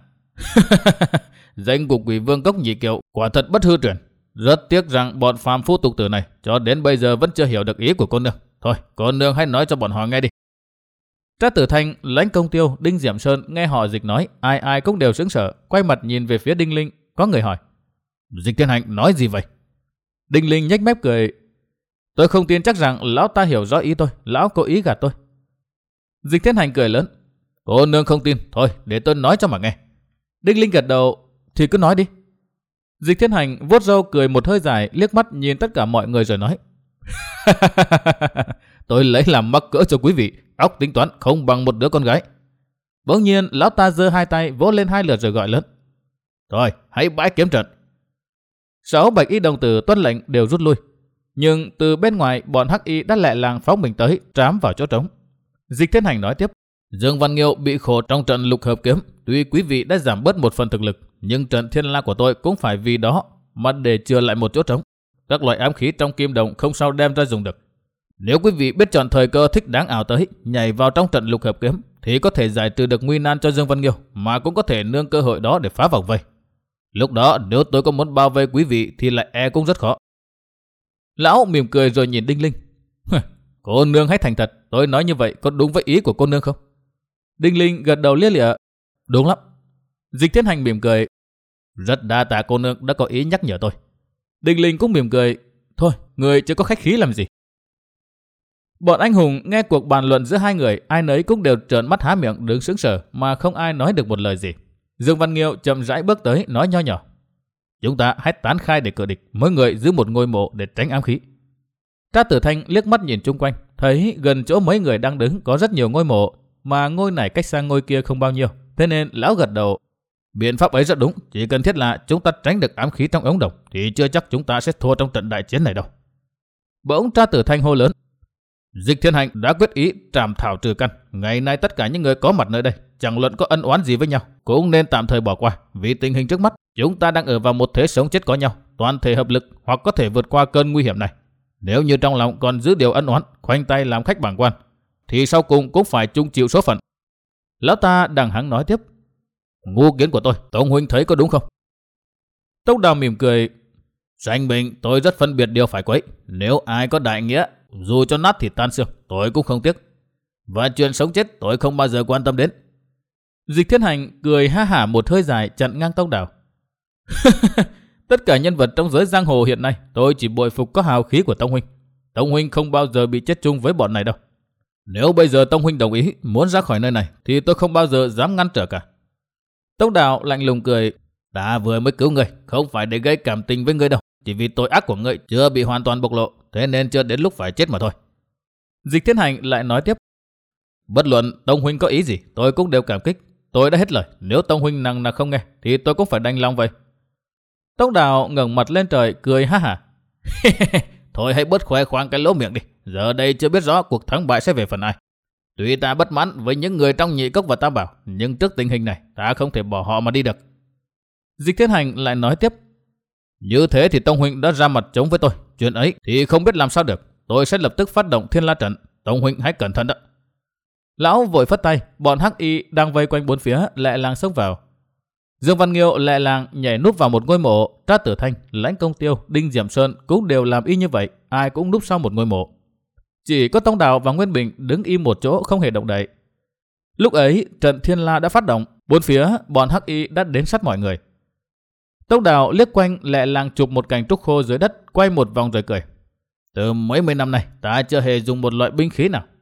S1: danh của Quỷ Vương Cốc Nhị Kiệu quả thật bất hư truyền. Rất tiếc rằng bọn phàm phu tục tử này cho đến bây giờ vẫn chưa hiểu được ý của cô nương. Thôi, cô nương hãy nói cho bọn họ nghe đi. Trác Tử Thanh, Lãnh Công Tiêu, Đinh Diệm Sơn nghe họ Dịch nói, ai ai cũng đều sững sờ, quay mặt nhìn về phía Đinh Linh. Có người hỏi: Dịch Thiên Hành nói gì vậy? Đinh Linh nhếch mép cười: tôi không tin chắc rằng lão ta hiểu rõ ý tôi, lão cố ý gạt tôi. Dịch Thiên Hành cười lớn: cô nương không tin, thôi để tôi nói cho mà nghe. Đinh Linh gật đầu: thì cứ nói đi. Dịch Thiên Hành vuốt râu cười một hơi dài, liếc mắt nhìn tất cả mọi người rồi nói: tôi lấy làm mắc cỡ cho quý vị, óc tính toán không bằng một đứa con gái. Bỗng nhiên lão ta giơ hai tay vỗ lên hai lượt rồi gọi lớn: thôi hãy bãi kiếm trận. Sáu bạch y đồng tử tuân lệnh đều rút lui, nhưng từ bên ngoài bọn hắc y đã lẹ làng phóng mình tới, trám vào chỗ trống. Dịch Thiên Hành nói tiếp: Dương Văn Nghiêu bị khổ trong trận lục hợp kiếm, tuy quý vị đã giảm bớt một phần thực lực, nhưng trận Thiên La của tôi cũng phải vì đó mà để chừa lại một chỗ trống. Các loại ám khí trong kim đồng không sao đem ra dùng được. Nếu quý vị biết chọn thời cơ thích đáng ảo tới, nhảy vào trong trận lục hợp kiếm, thì có thể giải trừ được nguy nan cho Dương Văn Nghiêu, mà cũng có thể nương cơ hội đó để phá vòng vây. Lúc đó nếu tôi có muốn bao vây quý vị thì lại e cũng rất khó. Lão mỉm cười rồi nhìn Đinh Linh: cô nương hãy thành thật, tôi nói như vậy có đúng với ý của cô nương không? Đinh Linh gật đầu lia lịa: đúng lắm. Dịch Thiên Hành mỉm cười: rất đa tạ cô nương đã có ý nhắc nhở tôi. Đinh Linh cũng mỉm cười: thôi, người chưa có khách khí làm gì. Bọn anh hùng nghe cuộc bàn luận giữa hai người, ai nấy cũng đều trợn mắt há miệng đứng sững sờ mà không ai nói được một lời gì. Dương Văn Nghiêu chậm rãi bước tới nói nho nhỏ: chúng ta hãy tán khai để cự địch, mỗi người giữ một ngôi mộ để tránh ám khí. Trác Tử Thanh liếc mắt nhìn chung quanh, thấy gần chỗ mấy người đang đứng có rất nhiều ngôi mộ, mà ngôi này cách xa ngôi kia không bao nhiêu, thế nên lão gật đầu: biện pháp ấy rất đúng, chỉ cần thiết là chúng ta tránh được ám khí trong ống đồng thì chưa chắc chúng ta sẽ thua trong trận đại chiến này đâu. Bỗng Trác Tử Thanh hô lớn: Dịch Thiên Hành đã quyết ý trảm thảo trừ căn, ngày nay tất cả những người có mặt nơi đây, chẳng luận có ân oán gì với nhau, cũng nên tạm thời bỏ qua, vì tình hình trước mắt Chúng ta đang ở vào một thế sống chết có nhau, toàn thể hợp lực hoặc có thể vượt qua cơn nguy hiểm này. Nếu như trong lòng còn giữ điều ân oán, khoanh tay làm khách bảng quan, thì sau cùng cũng phải chung chịu số phận. Lão ta đằng hắng nói tiếp. Ngu kiến của tôi, Tông huynh thấy có đúng không? Tông Đào mỉm cười. Sanh bình, tôi rất phân biệt điều phải quấy. Nếu ai có đại nghĩa, dù cho nát thì tan xương, tôi cũng không tiếc. Và chuyện sống chết tôi không bao giờ quan tâm đến. Dịch Thiên Hành cười ha hả một hơi dài chặn ngang Tông Đào. Tất cả nhân vật trong giới giang hồ hiện nay, tôi chỉ bội phục có hào khí của Tông huynh. Tông huynh không bao giờ bị chết chung với bọn này đâu. Nếu bây giờ Tông huynh đồng ý muốn ra khỏi nơi này, thì tôi không bao giờ dám ngăn trở cả. Tông Đào lạnh lùng cười. Ta vừa mới cứu người, không phải để gây cảm tình với ngươi đâu. Chỉ vì tội ác của ngươi chưa bị hoàn toàn bộc lộ, thế nên chưa đến lúc phải chết mà thôi. Dịch Thiên Hành lại nói tiếp. Bất luận Tông huynh có ý gì, tôi cũng đều cảm kích. Tôi đã hết lời, nếu Tông huynh nằng nặc không nghe, thì tôi cũng phải đành lòng vậy. Tông Đào ngẩng mặt lên trời cười ha hả. Thôi hãy bớt khoe khoang cái lỗ miệng đi. Giờ đây chưa biết rõ cuộc thắng bại sẽ về phần ai. Tuy ta bất mãn với những người trong Nhị Cốc và Tam Bảo, nhưng trước tình hình này ta không thể bỏ họ mà đi được. Dịch Thiên Hành lại nói tiếp. Như thế thì Tông huynh đã ra mặt chống với tôi. Chuyện ấy thì không biết làm sao được. Tôi sẽ lập tức phát động Thiên La trận. Tông huynh hãy cẩn thận đó. Lão vội phất tay. Bọn hắc y đang vây quanh bốn phía lẹ làng xông vào. Dương Văn Nghiêu lẹ làng nhảy núp vào một ngôi mộ. Trác Tử Thanh, Lãnh Công Tiêu, Đinh Diệm Sơn cũng đều làm y như vậy. Ai cũng núp sau một ngôi mộ. Chỉ có Tông Đào và Nguyên Bình đứng im một chỗ không hề động đậy. Lúc ấy trận Thiên La đã phát động. Bốn phía bọn hắc y đã đến sát mọi người. Tông Đào liếc quanh lẹ làng chụp một cành trúc khô dưới đất, quay một vòng rồi cười. Từ mấy mươi năm nay ta chưa hề dùng một loại binh khí nào.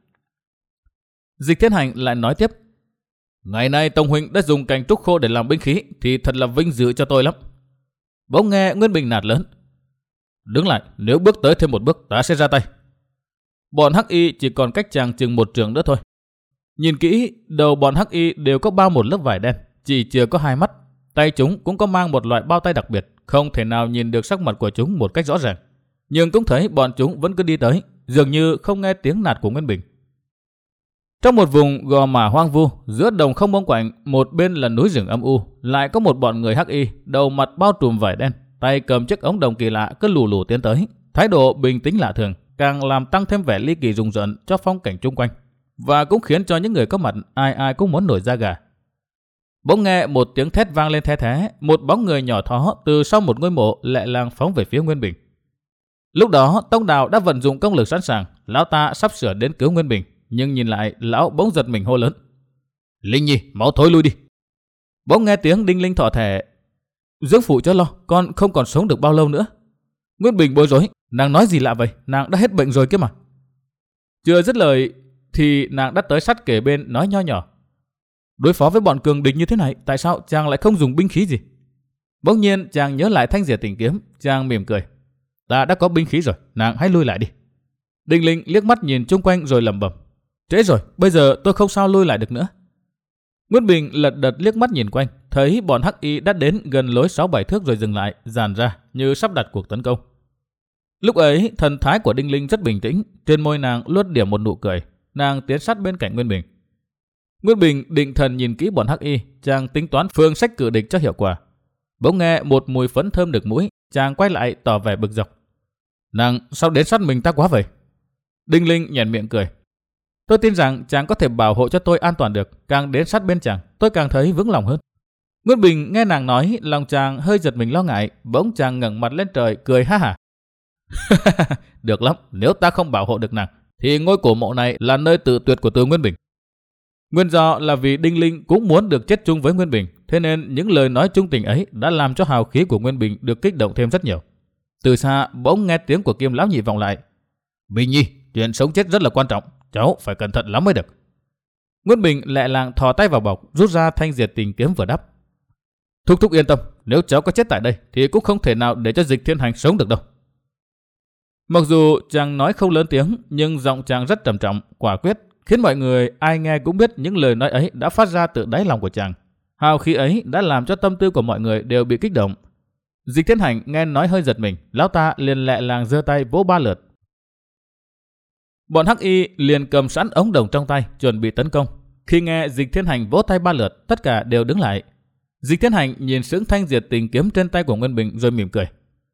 S1: Dịch Thiên Hành lại nói tiếp. Ngày nay Tông huynh đã dùng cành trúc khô để làm binh khí thì thật là vinh dự cho tôi lắm. Bỗng nghe Nguyên Bình nạt lớn. Đứng lại, nếu bước tới thêm một bước ta sẽ ra tay. Bọn hắc y chỉ còn cách chàng chừng một trượng nữa thôi. Nhìn kỹ, đầu bọn hắc y đều có bao một lớp vải đen, chỉ chưa có hai mắt. Tay chúng cũng có mang một loại bao tay đặc biệt, không thể nào nhìn được sắc mặt của chúng một cách rõ ràng. Nhưng cũng thấy bọn chúng vẫn cứ đi tới, dường như không nghe tiếng nạt của Nguyên Bình. Trong một vùng gò mả hoang vu, giữa đồng không mông quạnh, một bên là núi rừng âm u, lại có một bọn người hắc y, đầu mặt bao trùm vải đen, tay cầm chiếc ống đồng kỳ lạ cứ lù lù tiến tới, thái độ bình tĩnh lạ thường, càng làm tăng thêm vẻ ly kỳ rùng rợn cho phong cảnh chung quanh, và cũng khiến cho những người có mặt ai ai cũng muốn nổi da gà. Bỗng nghe một tiếng thét vang lên the thé, một bóng người nhỏ thó từ sau một ngôi mộ lẹ làng phóng về phía Nguyên Bình. Lúc đó Tông Đào đã vận dụng công lực sẵn sàng, lão ta sắp sửa đến cứu Nguyên Bình, nhưng nhìn lại lão bỗng giật mình hô lớn. Linh Nhi, mau thối lui đi. Bỗng nghe tiếng đinh linh thọ thẻ. Dưỡng phụ cho lo, con không còn sống được bao lâu nữa. Nguyên Bình bối rối, nàng nói gì lạ vậy, nàng đã hết bệnh rồi kia mà. Chưa dứt lời thì nàng đã tới sát kề bên nói nho nhỏ. Đối phó với bọn cường địch như thế này, tại sao chàng lại không dùng binh khí gì? Bỗng nhiên chàng nhớ lại thanh diệt tình kiếm, chàng mỉm cười. Ta đã có binh khí rồi, nàng hãy lui lại đi. Đinh Linh liếc mắt nhìn chung quanh rồi lẩm bẩm. Trễ rồi, bây giờ tôi không sao lui lại được nữa. Nguyên Bình lật đật liếc mắt nhìn quanh, thấy bọn hắc y đã đến gần lối sáu bảy thước rồi dừng lại, dàn ra như sắp đặt cuộc tấn công. Lúc ấy thần thái của Đinh Linh rất bình tĩnh, trên môi nàng luốt điểm một nụ cười, nàng tiến sát bên cạnh Nguyên Bình. Nguyên Bình định thần nhìn kỹ bọn hắc y, chàng tính toán phương sách cử địch cho hiệu quả. Bỗng nghe một mùi phấn thơm được mũi, chàng quay lại tỏ vẻ bực dọc. Nàng sao đến sát mình ta quá vậy? Đinh Linh nhoẻn miệng cười. Tôi tin rằng chàng có thể bảo hộ cho tôi an toàn được, càng đến sát bên chàng, tôi càng thấy vững lòng hơn. Nguyên Bình nghe nàng nói, lòng chàng hơi giật mình lo ngại, bỗng chàng ngẩng mặt lên trời cười ha hả. Được lắm, nếu ta không bảo hộ được nàng, thì ngôi cổ mộ này là nơi tự tuyệt của Từ Nguyên Bình. Nguyên do là vì Đinh Linh cũng muốn được chết chung với Nguyên Bình, thế nên những lời nói chung tình ấy đã làm cho hào khí của Nguyên Bình được kích động thêm rất nhiều. Từ xa bỗng nghe tiếng của Kim Lão Nhị vọng lại. Bình Nhi, chuyện sống chết rất là quan trọng, cháu phải cẩn thận lắm mới được. Nguyên Bình lẹ làng thò tay vào bọc, rút ra thanh diệt tình kiếm vừa đắp. Thúc thúc yên tâm, nếu cháu có chết tại đây thì cũng không thể nào để cho Dịch Thiên Hành sống được đâu. Mặc dù chàng nói không lớn tiếng, nhưng giọng chàng rất trầm trọng, quả quyết, khiến mọi người ai nghe cũng biết những lời nói ấy đã phát ra từ đáy lòng của chàng. Hào khí ấy đã làm cho tâm tư của mọi người đều bị kích động. Dịch Thiên Hành nghe nói hơi giật mình, lão ta liền lẹ làng giơ tay vỗ ba lượt. Bọn hắc y liền cầm sẵn ống đồng trong tay, chuẩn bị tấn công. Khi nghe Dịch Thiên Hành vỗ tay ba lượt, tất cả đều đứng lại. Dịch Thiên Hành nhìn sững thanh diệt tình kiếm trên tay của Nguyên Bình rồi mỉm cười.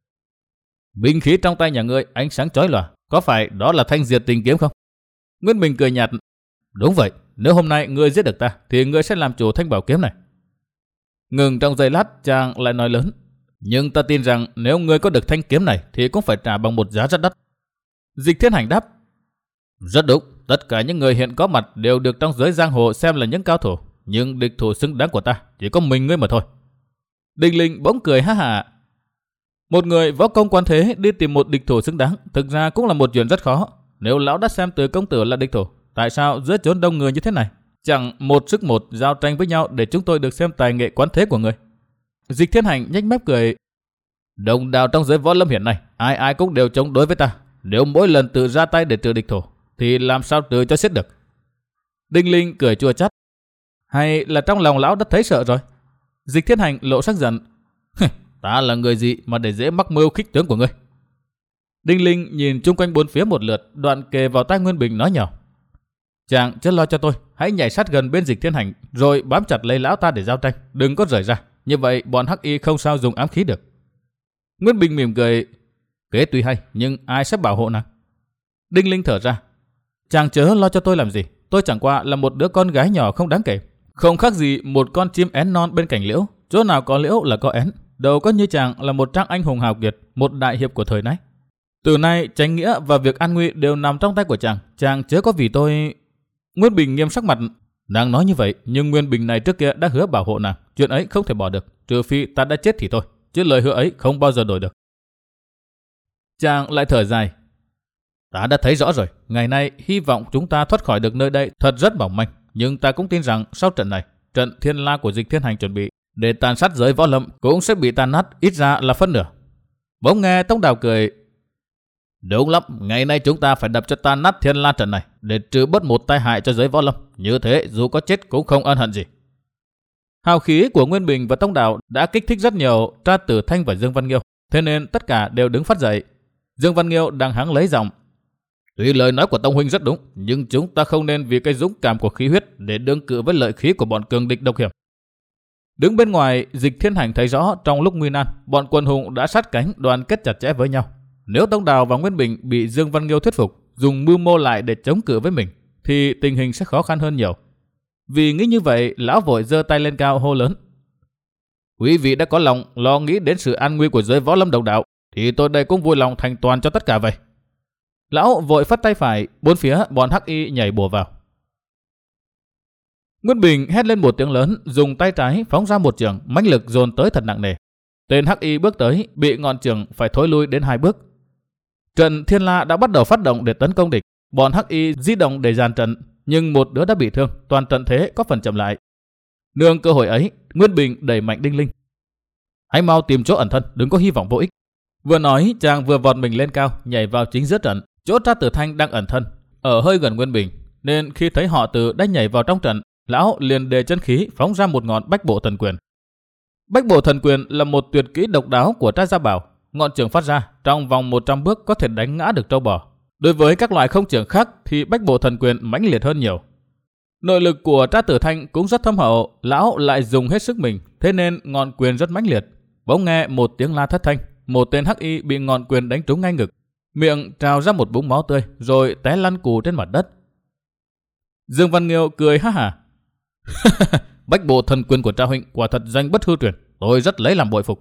S1: Binh khí trong tay nhà ngươi ánh sáng chói lòa, có phải đó là thanh diệt tình kiếm không? Nguyên Bình cười nhạt. Đúng vậy, nếu hôm nay ngươi giết được ta thì ngươi sẽ làm chủ thanh bảo kiếm này. Ngừng trong giây lát, chàng lại nói lớn. Nhưng ta tin rằng nếu ngươi có được thanh kiếm này thì cũng phải trả bằng một giá rất đắt. Dịch Thiên Hành đáp. Rất đúng, tất cả những người hiện có mặt đều được trong giới giang hồ xem là những cao thủ, nhưng địch thủ xứng đáng của ta chỉ có mình ngươi mà thôi. Đinh Linh bỗng cười ha hả. Một người võ công quan thế đi tìm một địch thủ xứng đáng thực ra cũng là một chuyện rất khó. Nếu lão đã xem Từ công tử là địch thủ, tại sao giữa chốn đông người như thế này chẳng một sức một giao tranh với nhau để chúng tôi được xem tài nghệ quán thế của người? Dịch Thiên Hành nhếch mép cười. Đồng đạo trong giới võ lâm hiện nay, ai ai cũng đều chống đối với ta. Nếu mỗi lần tự ra tay để trừ địch thủ thì làm sao trừ cho xiết được? Đinh Linh cười chua chát. Hay là trong lòng lão đã thấy sợ rồi? Dịch Thiên Hành lộ sắc giận. Ta là người gì mà để dễ mắc mưu khích tướng của ngươi? Đinh Linh nhìn chung quanh bốn phía một lượt, đoạn kề vào tai Nguyên Bình nói nhỏ. Chàng chớ lo cho tôi, hãy nhảy sát gần bên Dịch Thiên Hành rồi bám chặt lấy lão ta để giao tranh, đừng có rời ra. Như vậy bọn hắc y không sao dùng ám khí được. Nguyên Bình mỉm cười. Kế tuy hay nhưng ai sẽ bảo hộ nàng? Đinh Linh thở ra. Chàng chớ lo cho tôi làm gì, tôi chẳng qua là một đứa con gái nhỏ không đáng kể, không khác gì một con chim én non bên cạnh liễu. Chỗ nào có liễu là có én, đâu có như chàng là một trang anh hùng hào kiệt, một đại hiệp của thời nay. Từ nay chánh nghĩa và việc an nguy đều nằm trong tay của chàng, chàng chớ có vì tôi. Nguyên Bình nghiêm sắc mặt. Nàng nói như vậy, nhưng Nguyên Bình này trước kia đã hứa bảo hộ nàng, chuyện ấy không thể bỏ được, trừ phi ta đã chết thì thôi, chứ lời hứa ấy không bao giờ đổi được. Chàng lại thở dài. Ta đã thấy rõ rồi, ngày nay hy vọng chúng ta thoát khỏi được nơi đây thật rất mỏng manh, nhưng ta cũng tin rằng sau trận này, trận thiên la của Dịch Thiên Hành chuẩn bị để tàn sát giới võ lâm cũng sẽ bị tàn nát, ít ra là phân nửa. Bỗng nghe Tông Đào cười. Đúng lắm, ngày nay chúng ta phải đập cho tan nát thiên la trận này để trừ bớt một tai hại cho giới võ lâm, như thế dù có chết cũng không ân hận gì. Hào khí của Nguyên Bình và Tông Đào đã kích thích rất nhiều Tra Tử Thanh và Dương Văn Nghiêu, thế nên tất cả đều đứng phát dậy. Dương Văn Nghiêu đang hắng lấy giọng. Tuy lời nói của Tông huynh rất đúng, nhưng chúng ta không nên vì cái dũng cảm của khí huyết để đương cự với lợi khí của bọn cường địch độc hiểm. Đứng bên ngoài, Dịch Thiên Hành thấy rõ trong lúc nguy nan, bọn quần hùng đã sát cánh đoàn kết chặt chẽ với nhau. Nếu Tông Đào và Nguyên Bình bị Dương Văn Nghiêu thuyết phục, dùng mưu mô lại để chống cự với mình, thì tình hình sẽ khó khăn hơn nhiều. Vì nghĩ như vậy, lão vội giơ tay lên cao hô lớn. Quý vị đã có lòng lo nghĩ đến sự an nguy của giới võ lâm đồng đạo, thì tôi đây cũng vui lòng thành toàn cho tất cả vậy. Lão vội phất tay phải, bốn phía bọn hắc y nhảy bổ vào. Nguyên Bình hét lên một tiếng lớn, dùng tay trái phóng ra một chưởng, mãnh lực dồn tới thật nặng nề. Tên hắc y bước tới, bị ngọn chưởng phải thối lui đến hai bước. Trận thiên la đã bắt đầu phát động để tấn công địch. Bọn hắc y di động để dàn trận, nhưng một đứa đã bị thương, toàn trận thế có phần chậm lại. Nương cơ hội ấy, Nguyên Bình đẩy mạnh Đinh Linh. Hãy mau tìm chỗ ẩn thân, đừng có hy vọng vô ích. Vừa nói, chàng vừa vọt mình lên cao, nhảy vào chính giữa trận. Chỗ Tra Tử Thanh đang ẩn thân, ở hơi gần Nguyên Bình, nên khi thấy họ Từ đã nhảy vào trong trận, lão liền đề chân khí phóng ra một ngọn Bách Bộ Thần Quyền. Bách Bộ Thần Quyền là một tuyệt kỹ độc đáo của Tra Gia Bảo. Ngọn chưởng phát ra trong vòng một trăm bước có thể đánh ngã được trâu bò. Đối với các loại không chưởng khác thì Bách Bộ Thần Quyền mãnh liệt hơn nhiều. Nội lực của Tra Tử Thanh cũng rất thâm hậu, lão lại dùng hết sức mình, thế nên ngọn quyền rất mãnh liệt. Bỗng nghe một tiếng la thất thanh, một tên hắc y bị ngọn quyền đánh trúng ngay ngực, miệng trào ra một búng máu tươi, rồi té lăn cù trên mặt đất. Dương Văn Nghiêu cười ha hả. Bách Bộ Thần Quyền của Tra huynh quả thật danh bất hư truyền, tôi rất lấy làm bội phục.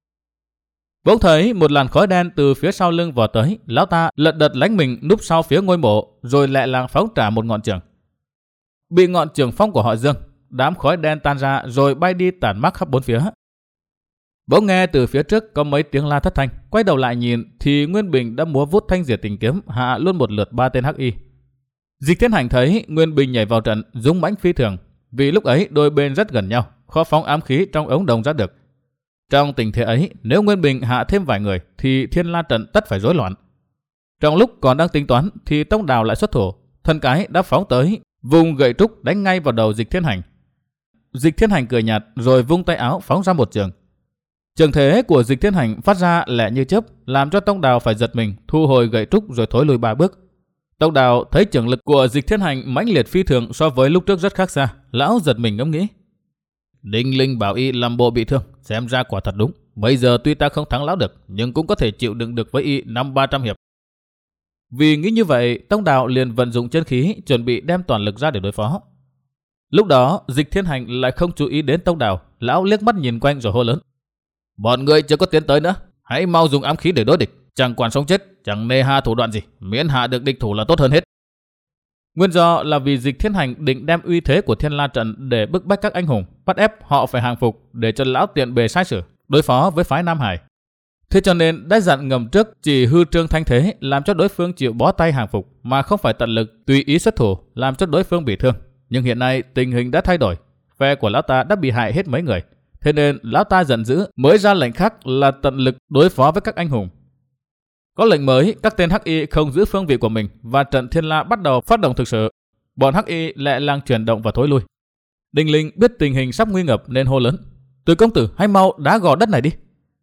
S1: Bỗng thấy một làn khói đen từ phía sau lưng vọt tới, lão ta lật đật lánh mình núp sau phía ngôi mộ, rồi lẹ làng phóng trả một ngọn chưởng. Bị ngọn chưởng phong của họ Dương, đám khói đen tan ra rồi bay đi tản mát khắp bốn phía. Bỗng nghe từ phía trước có mấy tiếng la thất thanh, quay đầu lại nhìn thì Nguyên Bình đã múa vút thanh diệt tình kiếm hạ luôn một lượt ba tên hắc y. Dịch Thiên Hành thấy Nguyên Bình nhảy vào trận dũng mãnh phi thường, vì lúc ấy đôi bên rất gần nhau, khó phóng ám khí trong ống đồng ra được. Trong tình thế ấy, nếu Nguyên Bình hạ thêm vài người thì thiên la trận tất phải rối loạn. Trong lúc còn đang tính toán thì Tông Đào lại xuất thủ, thân cái đã phóng tới, vùng gậy trúc đánh ngay vào đầu Dịch Thiên Hành. Dịch Thiên Hành cười nhạt rồi vung tay áo phóng ra một trường. Trường thế của Dịch Thiên Hành phát ra lẹ như chớp, làm cho Tông Đào phải giật mình, thu hồi gậy trúc rồi thối lùi ba bước. Tông Đào thấy trường lực của Dịch Thiên Hành mãnh liệt phi thường so với lúc trước rất khác xa, lão giật mình ngẫm nghĩ. Đinh Linh bảo y làm bộ bị thương, xem ra quả thật đúng. Bây giờ tuy ta không thắng lão được, nhưng cũng có thể chịu đựng được với y năm ba trăm hiệp. Vì nghĩ như vậy, Tông Đào liền vận dụng chân khí, chuẩn bị đem toàn lực ra để đối phó. Lúc đó, Dịch Thiên Hành lại không chú ý đến Tông Đào, lão liếc mắt nhìn quanh rồi hô lớn: bọn người chưa có tiến tới nữa, hãy mau dùng ám khí để đối địch, chẳng quản sống chết, chẳng nề hà thủ đoạn gì, miễn hạ được địch thủ là tốt hơn hết. Nguyên do là vì Dịch Thiên Hành định đem uy thế của Thiên La trận để bức bách các anh hùng, bắt ép họ phải hàng phục để cho lão tiện bề sai sử, đối phó với phái Nam Hải. Thế cho nên đã dặn ngầm trước chỉ hư trương thanh thế, làm cho đối phương chịu bó tay hàng phục, mà không phải tận lực tùy ý xuất thủ làm cho đối phương bị thương. Nhưng hiện nay tình hình đã thay đổi, phe của lão ta đã bị hại hết mấy người, thế nên lão ta giận dữ mới ra lệnh khác là tận lực đối phó với các anh hùng. Có lệnh mới, các tên hắc y không giữ phương vị của mình và trận Thiên La bắt đầu phát động thực sự. Bọn hắc y lẹ làng chuyển động và thối lui. Đinh Linh biết tình hình sắp nguy ngập nên hô lớn: "Từ công tử, hãy mau đá gò đất này đi."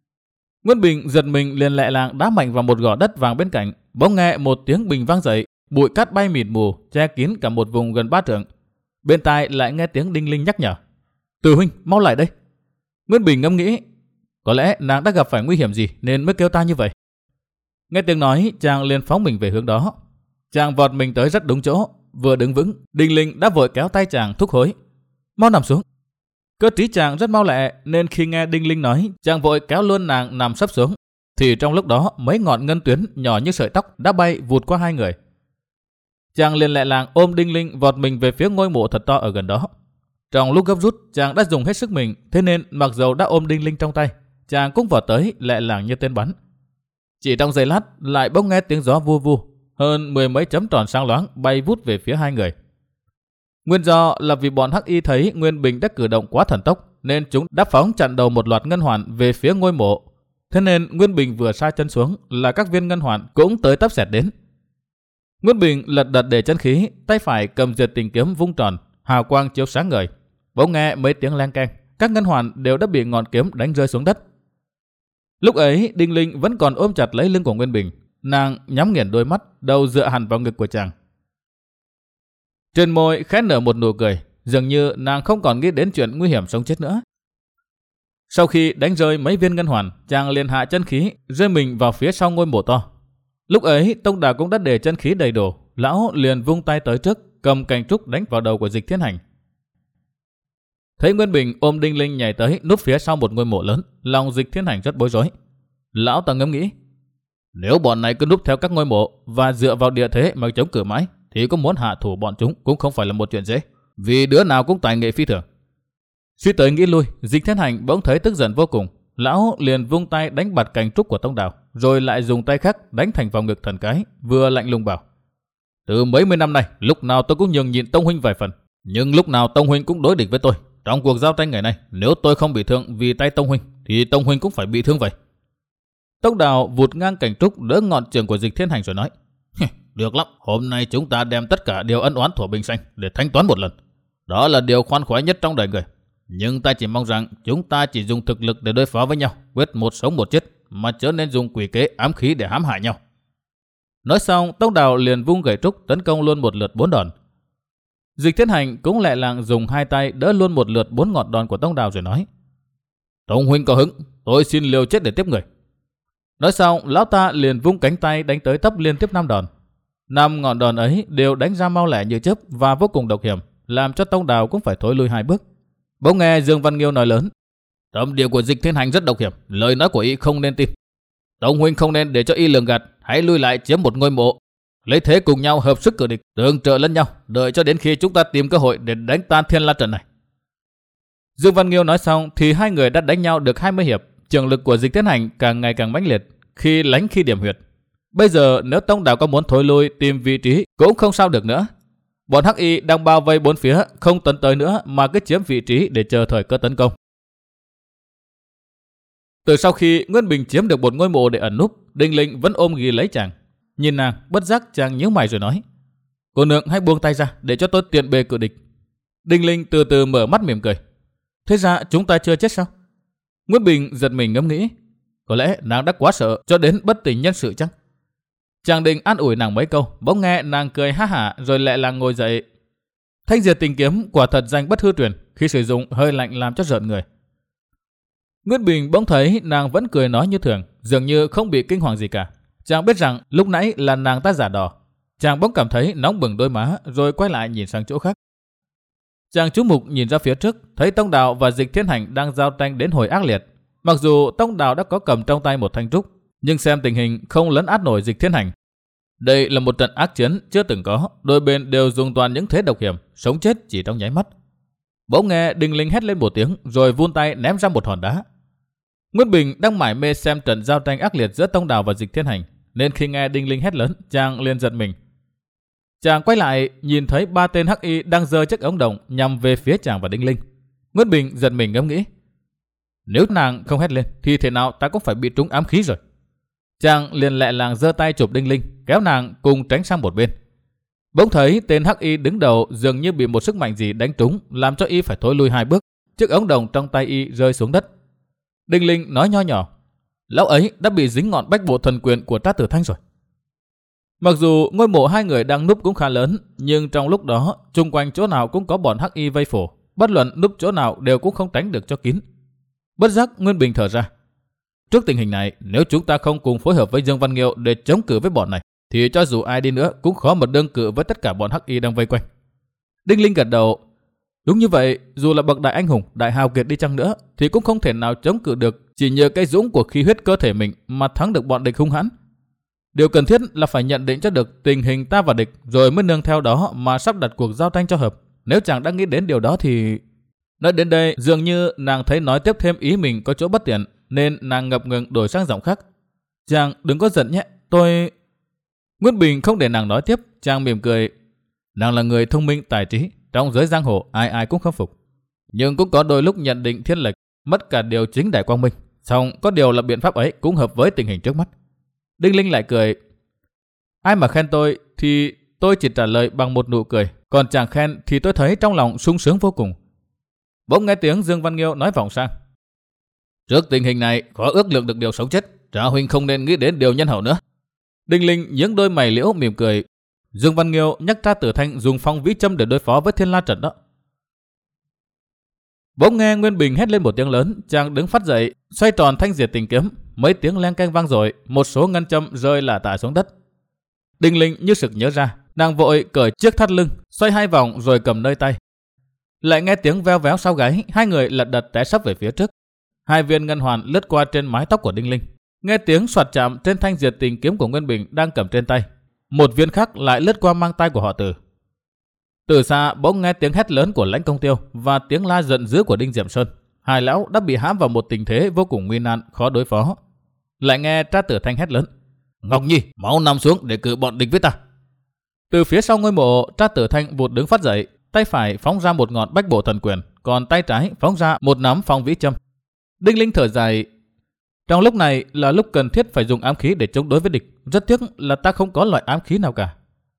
S1: Nguyên Bình giật mình liền lẹ làng đá mạnh vào một gò đất vàng bên cạnh. Bỗng nghe một tiếng bình vang dậy, bụi cát bay mịt mù che kín cả một vùng gần ba trượng. Bên tai lại nghe tiếng Đinh Linh nhắc nhở: "Từ huynh, mau lại đây." Nguyên Bình ngẫm nghĩ, có lẽ nàng đã gặp phải nguy hiểm gì nên mới kêu ta như vậy. Nghe tiếng nói, chàng liền phóng mình về hướng đó. Chàng vọt mình tới rất đúng chỗ, vừa đứng vững, Đinh Linh đã vội kéo tay chàng thúc hối: "Mau nằm xuống." Cơ trí chàng rất mau lẹ nên khi nghe Đinh Linh nói, chàng vội kéo luôn nàng nằm sấp xuống. Thì trong lúc đó, mấy ngọn ngân tuyến nhỏ như sợi tóc đã bay vụt qua hai người. Chàng liền lẹ làng ôm Đinh Linh vọt mình về phía ngôi mộ thật to ở gần đó. Trong lúc gấp rút, chàng đã dùng hết sức mình, thế nên mặc dầu đã ôm Đinh Linh trong tay, chàng cũng vọt tới lẹ làng như tên bắn. Chỉ trong giây lát, lại bỗng nghe tiếng gió vu vu, hơn mười mấy chấm tròn sáng loáng bay vút về phía hai người. Nguyên do là vì bọn hắc y thấy Nguyên Bình đã cử động quá thần tốc, nên chúng đã phóng chặn đầu một loạt ngân hoàn về phía ngôi mộ. Thế nên Nguyên Bình vừa sa chân xuống là các viên ngân hoàn cũng tới tấp xẹt đến. Nguyên Bình lật đật để chân khí, tay phải cầm Diệt Tình kiếm vung tròn, hào quang chiếu sáng ngời. Bỗng nghe mấy tiếng leng keng, các ngân hoàn đều đã bị ngọn kiếm đánh rơi xuống đất. Lúc ấy Đinh Linh vẫn còn ôm chặt lấy lưng của Nguyên Bình, nàng nhắm nghiền đôi mắt, đầu dựa hẳn vào ngực của chàng. Trên môi khẽ nở một nụ cười, dường như nàng không còn nghĩ đến chuyện nguy hiểm sống chết nữa. Sau khi đánh rơi mấy viên ngân hoàn, chàng liền hạ chân khí, rơi mình vào phía sau ngôi mộ to. Lúc ấy Tông Đào cũng đã để chân khí đầy đủ, lão liền vung tay tới trước, cầm cành trúc đánh vào đầu của Dịch Thiên Hành. Thấy Nguyên Bình ôm Đinh Linh nhảy tới núp phía sau một ngôi mộ lớn, lòng Dịch Thiên Hành rất bối rối. Lão ta ngẫm nghĩ, nếu bọn này cứ núp theo các ngôi mộ và dựa vào địa thế mà chống cự mãi, thì có muốn hạ thủ bọn chúng cũng không phải là một chuyện dễ, vì đứa nào cũng tài nghệ phi thường. Suy tới nghĩ lui, Dịch Thiên Hành bỗng thấy tức giận vô cùng, lão liền vung tay đánh bật cành trúc của Tông Đào, rồi lại dùng tay khác đánh thành vào ngực thần cái, vừa lạnh lùng bảo: "Từ mấy mươi năm nay, lúc nào tôi cũng nhường nhịn Tông huynh vài phần, nhưng lúc nào Tông huynh cũng đối địch với tôi. Trong cuộc giao tranh ngày nay, nếu tôi không bị thương vì tay Tông huynh, thì Tông huynh cũng phải bị thương vậy." Tông Đào vụt ngang cành trúc đỡ ngọn trường của Dịch Thiên Hành rồi nói: "Được lắm, hôm nay chúng ta đem tất cả điều ân oán thuở bình sanh để thanh toán một lần. Đó là điều khoan khoái nhất trong đời người. Nhưng ta chỉ mong rằng chúng ta chỉ dùng thực lực để đối phó với nhau, quyết một sống một chết, mà chớ nên dùng quỷ kế ám khí để hãm hại nhau." Nói xong, Tông Đào liền vung gậy trúc tấn công luôn một lượt bốn đòn. Dịch Thiên Hành cũng lẹ làng dùng hai tay đỡ luôn một lượt bốn ngọn đòn của Tông Đào rồi nói: "Tông huynh có hứng, tôi xin liều chết để tiếp người." Nói xong, lão ta liền vung cánh tay đánh tới tấp liên tiếp năm đòn. Năm ngọn đòn ấy đều đánh ra mau lẹ như chớp và vô cùng độc hiểm, làm cho Tông Đào cũng phải thối lui hai bước. Bỗng nghe Dương Văn Nghiêu nói lớn: "Tâm địa của Dịch Thiên Hành rất độc hiểm, lời nói của y không nên tin. Tông huynh không nên để cho y lường gạt, hãy lui lại chiếm một ngôi mộ, lấy thế cùng nhau hợp sức cử địch, tương trợ lẫn nhau, đợi cho đến khi chúng ta tìm cơ hội để đánh tan Thiên La trận này." Dương Văn Nghiêu nói xong thì hai người đã đánh nhau được hai mươi hiệp, trường lực của Dịch Thiên Hành càng ngày càng mãnh liệt, khi lánh khi điểm huyệt. Bây giờ nếu Tông Đào có muốn thối lui tìm vị trí cũng không sao được nữa. Bọn hắc y đang bao vây bốn phía, không tấn tới nữa mà cứ chiếm vị trí để chờ thời cơ tấn công. Từ sau khi Nguyên Bình chiếm được một ngôi mộ để ẩn núp, Đinh Linh vẫn ôm ghì lấy chàng. Nhìn nàng, bất giác chàng nhíu mày rồi nói: "Cô nương hãy buông tay ra để cho tôi tiện bề cự địch." Đinh Linh từ từ mở mắt mỉm cười: "Thế ra chúng ta chưa chết sao?" Nguyên Bình giật mình ngẫm nghĩ, có lẽ nàng đã quá sợ cho đến bất tỉnh nhân sự chăng? Chàng định an ủi nàng mấy câu, bỗng nghe nàng cười ha hả rồi lẹ làng ngồi dậy. Thanh Diệt Tình kiếm quả thật danh bất hư truyền, khi sử dụng hơi lạnh làm cho rợn người. Nguyễn Bình bỗng thấy nàng vẫn cười nói như thường, dường như không bị kinh hoàng gì cả. Chàng biết rằng lúc nãy là nàng ta giả đò. Chàng bỗng cảm thấy nóng bừng đôi má, rồi quay lại nhìn sang chỗ khác. Chàng chú mục nhìn ra phía trước, thấy Tông Đào và Dịch Thiên Hành đang giao tranh đến hồi ác liệt. Mặc dù Tông Đào đã có cầm trong tay một thanh trúc, nhưng xem tình hình không lấn át nổi Dịch Thiên Hành. Đây là một trận ác chiến chưa từng có, đôi bên đều dùng toàn những thế độc hiểm, sống chết chỉ trong nháy mắt. Bỗng nghe Đinh Linh hét lên một tiếng, rồi vươn tay ném ra một hòn đá. Nguyễn Bình đang mải mê xem trận giao tranh ác liệt giữa Tông Đào và Dịch Thiên Hành, nên khi nghe Đinh Linh hét lớn, chàng liền giật mình. Chàng quay lại nhìn thấy ba tên hắc y đang giơ chiếc ống đồng nhằm về phía chàng và Đinh Linh. Nguyễn Bình giật mình ngẫm nghĩ, nếu nàng không hét lên thì thế nào ta cũng phải bị trúng ám khí rồi. Chàng liền lẹ làng giơ tay chụp Đinh Linh, kéo nàng cùng tránh sang một bên. Bỗng thấy tên hắc y đứng đầu dường như bị một sức mạnh gì đánh trúng, làm cho y phải thối lui hai bước. Chiếc ống đồng trong tay y rơi xuống đất. Đinh Linh nói nho nhỏ, lão ấy đã bị dính ngọn bách bộ thần quyền của Trác Tử Thanh rồi. Mặc dù ngôi mộ hai người đang núp cũng khá lớn, nhưng trong lúc đó chung quanh chỗ nào cũng có bọn hắc y vây phủ, bất luận núp chỗ nào đều cũng không tránh được cho kín. Bất giác Nguyên Bình thở ra. Trước tình hình này, nếu chúng ta không cùng phối hợp với Dương Văn Nghiêu để chống cự với bọn này, thì cho dù ai đi nữa cũng khó mà đương cự với tất cả bọn hắc y đang vây quanh. Đinh Linh gật đầu. Đúng như vậy, dù là bậc đại anh hùng, đại hào kiệt đi chăng nữa, thì cũng không thể nào chống cự được chỉ nhờ cái dũng của khí huyết cơ thể mình mà thắng được bọn địch hung hãn. Điều cần thiết là phải nhận định cho được tình hình ta và địch, rồi mới nương theo đó mà sắp đặt cuộc giao tranh cho hợp. Nếu chàng đã nghĩ đến điều đó thì... Nói đến đây, dường như nàng thấy nói tiếp thêm ý mình có chỗ bất tiện, nên nàng ngập ngừng đổi sang giọng khác. Chàng đừng có giận nhé, tôi... Nguyễn Bình không để nàng nói tiếp, chàng mỉm cười. Nàng là người thông minh tài trí, trong giới giang hồ ai ai cũng khâm phục. Nhưng cũng có đôi lúc nhận định thiên lệch, mất cả điều chính đại quang minh. Song có điều là biện pháp ấy cũng hợp với tình hình trước mắt. Đinh Linh lại cười. Ai mà khen tôi thì tôi chỉ trả lời bằng một nụ cười, còn chàng khen thì tôi thấy trong lòng sung sướng vô cùng. Bỗng nghe tiếng Dương Văn Nghiêu nói vọng sang. Trước tình hình này khó ước lượng được điều sống chết, Trà huynh không nên nghĩ đến điều nhân hậu nữa. Đinh Linh nhướng đôi mày liễu mỉm cười. Dương Văn Nghiêu nhắc Trác Tử Thanh dùng phong vĩ châm để đối phó với Thiên La Trận đó. Bỗng nghe Nguyên Bình hét lên một tiếng lớn, chàng đứng phát dậy, xoay tròn thanh diệt tình kiếm, mấy tiếng leng keng vang rồi, một số ngân châm rơi lả tả xuống đất. Đinh Linh như sực nhớ ra, nàng vội cởi chiếc thắt lưng, xoay hai vòng rồi cầm nơi tay. Lại nghe tiếng veo véo sau gáy, hai người lật đật té sấp về phía trước. Hai viên ngân hoàn lướt qua trên mái tóc của Đinh Linh. Nghe tiếng soạt chạm trên thanh diệt tình kiếm của Nguyên Bình đang cầm trên tay. Một viên khác lại lướt qua mang tay của họ Từ. Từ xa bỗng nghe tiếng hét lớn của Lãnh Công Tiêu và tiếng la giận dữ của Đinh Diệm Sơn. Hai lão đã bị hãm vào một tình thế vô cùng nguy nan, khó đối phó. Lại nghe Trác Tử Thanh hét lớn. Ngọc Nhi, máu nằm xuống để cự bọn địch với ta. Từ phía sau ngôi mộ, Trác Tử Thanh vụt đứng phát dậy, tay phải phóng ra một ngọn bách bộ thần quyền, còn tay trái phóng ra một nắm phong vĩ châm. Đinh Linh thở dài. Trong lúc này là lúc cần thiết phải dùng ám khí để chống đối với địch. Rất tiếc là ta không có loại ám khí nào cả.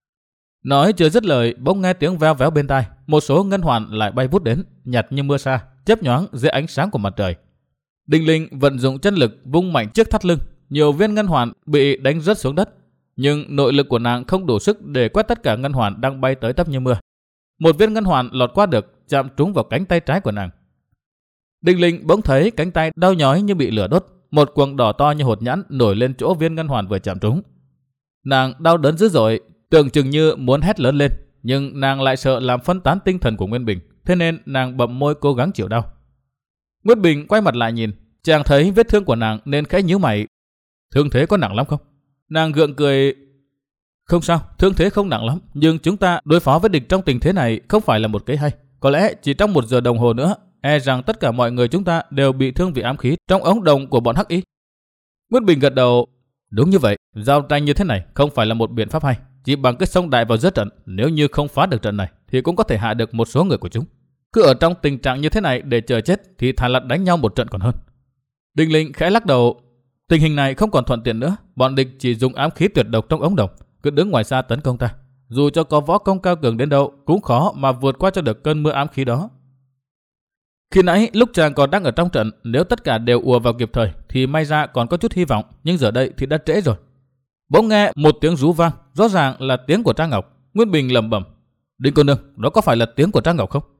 S1: Nói chưa dứt lời, bỗng nghe tiếng veo véo bên tai. Một số ngân hoàn lại bay vút đến, nhạt như mưa sa, chớp nhoáng dưới ánh sáng của mặt trời. Đinh Linh vận dụng chân lực vung mạnh chiếc thắt lưng. Nhiều viên ngân hoàn bị đánh rớt xuống đất. Nhưng nội lực của nàng không đủ sức để quét tất cả ngân hoàn đang bay tới tấp như mưa. Một viên ngân hoàn lọt qua được, chạm trúng vào cánh tay trái của nàng. Đinh Linh bỗng thấy cánh tay đau nhói như bị lửa đốt. Một quầng đỏ to như hột nhãn nổi lên chỗ viên ngân hoàn vừa chạm trúng. Nàng đau đớn dữ dội, tưởng chừng như muốn hét lớn lên, nhưng nàng lại sợ làm phân tán tinh thần của Nguyên Bình, thế nên nàng bậm môi cố gắng chịu đau. Nguyên Bình quay mặt lại nhìn, chàng thấy vết thương của nàng nên khẽ nhíu mày. Thương thế có nặng lắm không? Nàng gượng cười. Không sao, thương thế không nặng lắm, nhưng chúng ta đối phó với địch trong tình thế này không phải là một cái hay. Có lẽ chỉ trong một giờ đồng hồ nữa, e rằng tất cả mọi người chúng ta đều bị thương vì ám khí trong ống đồng của bọn hắc y. Nguyễn Bình gật đầu. Đúng như vậy, giao tranh như thế này không phải là một biện pháp hay. Chỉ bằng cái xông đại vào giữa trận, nếu như không phá được trận này thì cũng có thể hạ được một số người của chúng. Cứ ở trong tình trạng như thế này để chờ chết thì thà là đánh nhau một trận còn hơn. Đinh Linh khẽ lắc đầu. Tình hình này không còn thuận tiện nữa. Bọn địch chỉ dùng ám khí tuyệt độc trong ống đồng, cứ đứng ngoài xa tấn công ta. Dù cho có võ công cao cường đến đâu cũng khó mà vượt qua cho được cơn mưa ám khí đó. Khi nãy lúc chàng còn đang ở trong trận, nếu tất cả đều ùa vào kịp thời thì may ra còn có chút hy vọng, nhưng giờ đây thì đã trễ rồi. Bỗng nghe một tiếng rú vang, rõ ràng là tiếng của Trang Ngọc. Nguyên Bình lẩm bẩm. Đinh cô nương, đó có phải là tiếng của Trang Ngọc không?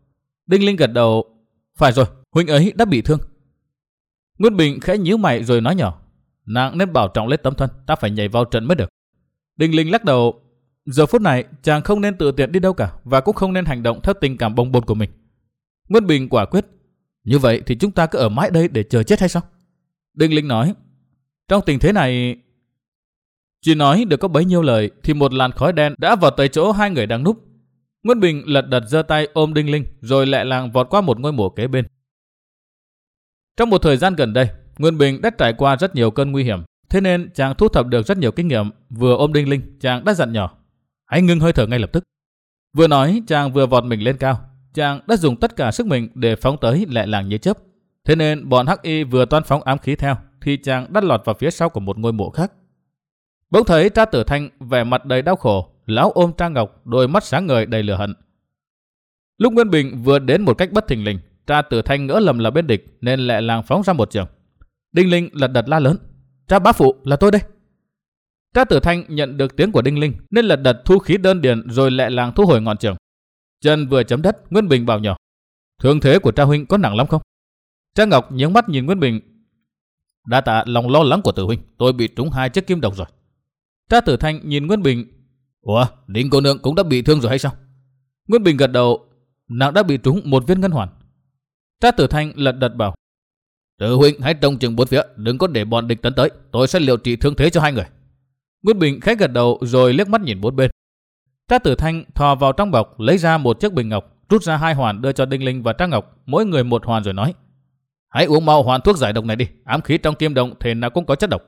S1: Đinh Linh gật đầu. Phải rồi, huynh ấy đã bị thương. Nguyên Bình khẽ nhíu mày rồi nói nhỏ. Nàng nên bảo trọng lấy tấm thân, ta phải nhảy vào trận mới được. Đinh Linh lắc đầu. Giờ phút này chàng không nên tự tiện đi đâu cả, và cũng không nên hành động theo tình cảm bồng bột của mình. Nguyên Bình quả quyết. Như vậy thì chúng ta cứ ở mãi đây để chờ chết hay sao? Đinh Linh nói. Trong tình thế này... Chỉ nói được có bấy nhiêu lời thì một làn khói đen đã vào tới chỗ hai người đang núp. Nguyên Bình lật đật giơ tay ôm Đinh Linh rồi lẹ làng vọt qua một ngôi mộ kế bên. Trong một thời gian gần đây, Nguyên Bình đã trải qua rất nhiều cơn nguy hiểm, thế nên chàng thu thập được rất nhiều kinh nghiệm. Vừa ôm Đinh Linh, chàng đã dặn nhỏ. Hãy ngưng hơi thở ngay lập tức. Vừa nói, chàng vừa vọt mình lên cao. Chàng đã dùng tất cả sức mình để phóng tới lẹ làng như chớp. Thế nên bọn Hắc Y vừa toan phóng ám khí theo, thì chàng đã lọt vào phía sau của một ngôi mộ khác. Bỗng thấy Tra Tử Thanh vẻ mặt đầy đau khổ, lão ôm Tra Ngọc, đôi mắt sáng ngời đầy lửa hận. Lúc Nguyên Bình vừa đến một cách bất thình lình, Tra Tử Thanh ngỡ lầm là bên địch nên lẹ làng phóng ra một trường. Đinh Linh lật đật la lớn. Tra bá phụ, là tôi đây. Tra Tử Thanh nhận được tiếng của Đinh Linh nên lật đật thu khí đơn điền rồi lẹ làng thu hồi ngọn trường. Chân vừa chấm đất, Nguyên Bình bảo nhỏ. Thương thế của Tra huynh có nặng lắm không? Tra Ngọc nhướng mắt nhìn Nguyên Bình. Đa tạ lòng lo lắng của Tử huynh, tôi bị trúng hai chiếc kim độc rồi. Tra Tử Thanh nhìn Nguyên Bình. Ủa, Đinh cô nương cũng đã bị thương rồi hay sao? Nguyên Bình gật đầu. Nàng đã bị trúng một viên ngân hoàn. Tra Tử Thanh lật đật bảo. Tử huynh hãy trông chừng bốn phía, đừng có để bọn địch tấn tới, tôi sẽ liệu trị thương thế cho hai người. Nguyên Bình khẽ gật đầu rồi liếc mắt nhìn bốn bên. Tra Tử Thanh thò vào trong bọc lấy ra một chiếc bình ngọc, rút ra hai hoàn đưa cho Đinh Linh và Tra Ngọc, mỗi người một hoàn rồi nói. Hãy uống mau hoàn thuốc giải độc này đi, ám khí trong kim động thể nào cũng có chất độc.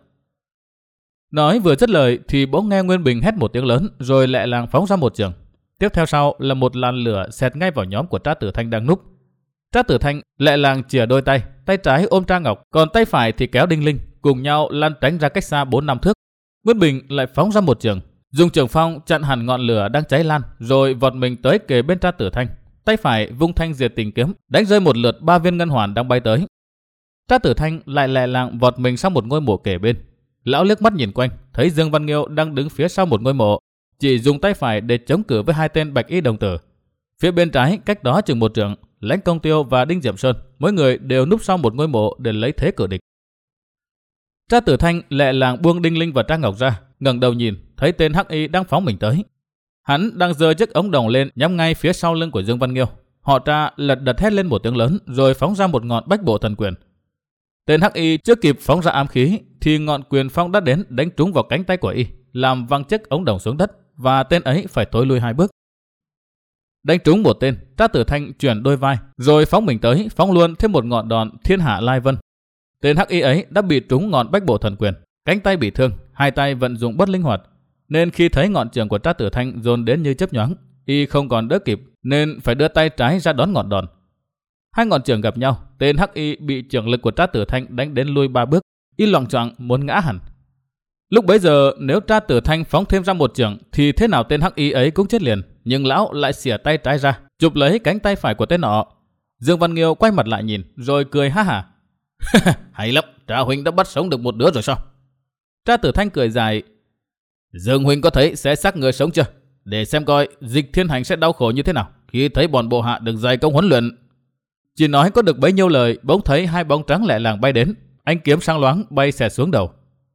S1: Nói vừa dứt lời thì bỗng nghe Nguyên Bình hét một tiếng lớn rồi lẹ làng phóng ra một trường. Tiếp theo sau là một làn lửa xẹt ngay vào nhóm của Tra Tử Thanh đang núp. Tra Tử Thanh lẹ làng chìa đôi tay, tay trái ôm Tra Ngọc, còn tay phải thì kéo Đinh Linh, cùng nhau lăn tránh ra cách xa bốn năm thước. Nguyên Bình lại phóng ra một trường, dùng trường phong chặn hẳn ngọn lửa đang cháy lan, rồi vọt mình tới kề bên Tra Tử Thanh. Tay phải vung thanh diệt tình kiếm, đánh rơi một lượt ba viên ngân hoàn đang bay tới. Tra Tử Thanh lại lẹ làng vọt mình sang một ngôi mộ kề bên. Lão liếc mắt nhìn quanh, thấy Dương Văn Nghiêu đang đứng phía sau một ngôi mộ, chỉ dùng tay phải để chống cự với hai tên bạch y đồng tử. Phía bên trái cách đó chừng một trượng, Lãnh Công Tiêu và Đinh Diệm Sơn, mỗi người đều núp sau một ngôi mộ để lấy thế cử địch. Tra Tử Thanh lẹ làng buông Đinh Linh và Tra Ngọc ra, ngẩng đầu nhìn, thấy tên Hắc Y đang phóng mình tới. Hắn đang giơ chiếc ống đồng lên nhắm ngay phía sau lưng của Dương Văn Nghiêu. Họ Tra lật đật hét lên một tiếng lớn rồi phóng ra một ngọn bách bộ thần quyền. Tên Hắc Y chưa kịp phóng ra ám khí thì ngọn quyền phong đã đến đánh trúng vào cánh tay của y, làm văng chiếc ống đồng xuống đất và tên ấy phải thối lui hai bước. Đánh trúng một tên, Tra Tử Thanh chuyển đôi vai rồi phóng mình tới, phóng luôn thêm một ngọn đòn thiên hạ lai vân. Tên Hắc Y ấy đã bị trúng ngọn bách bộ thần quyền, cánh tay bị thương, hai tay vận dụng bất linh hoạt, nên khi thấy ngọn trường của Tra Tử Thanh dồn đến như chớp nhoáng, y không còn đỡ kịp nên phải đưa tay trái ra đón ngọn đòn. Hai ngọn trường gặp nhau, tên Hắc Y bị trường lực của Tra Tử Thanh đánh đến lui ba bước, y loạng choạng muốn ngã hẳn. Lúc bấy giờ nếu Tra Tử Thanh phóng thêm ra một trường thì thế nào tên Hắc Y ấy cũng chết liền, nhưng lão lại xỉa tay trái ra, chụp lấy cánh tay phải của tên nọ. Dương Văn Nghiêu quay mặt lại nhìn rồi cười ha hả. Hay lắm, Tra huynh đã bắt sống được một đứa rồi sao? Tra Tử Thanh cười dài. Dương huynh có thấy sẽ xác người sống chưa? Để xem coi Dịch Thiên Hành sẽ đau khổ như thế nào khi thấy bọn bộ hạ được dày công huấn luyện. Chỉ nói có được bấy nhiêu lời, bỗng thấy hai bóng trắng lẹ làng bay đến, ánh kiếm sáng loáng bay xẹt xuống đầu.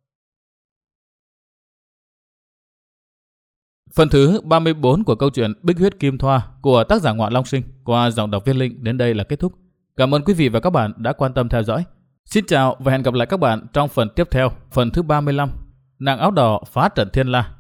S1: Phần thứ ba mươi tư của câu chuyện Bích Huyết Kim Thoa của tác giả Ngoạn Long Sinh qua giọng đọc Viên Linh đến đây là kết thúc. Cảm ơn quý vị và các bạn đã quan tâm theo dõi. Xin chào và hẹn gặp lại các bạn trong phần tiếp theo, phần thứ ba mươi lăm, Nàng áo đỏ phá trận Thiên La.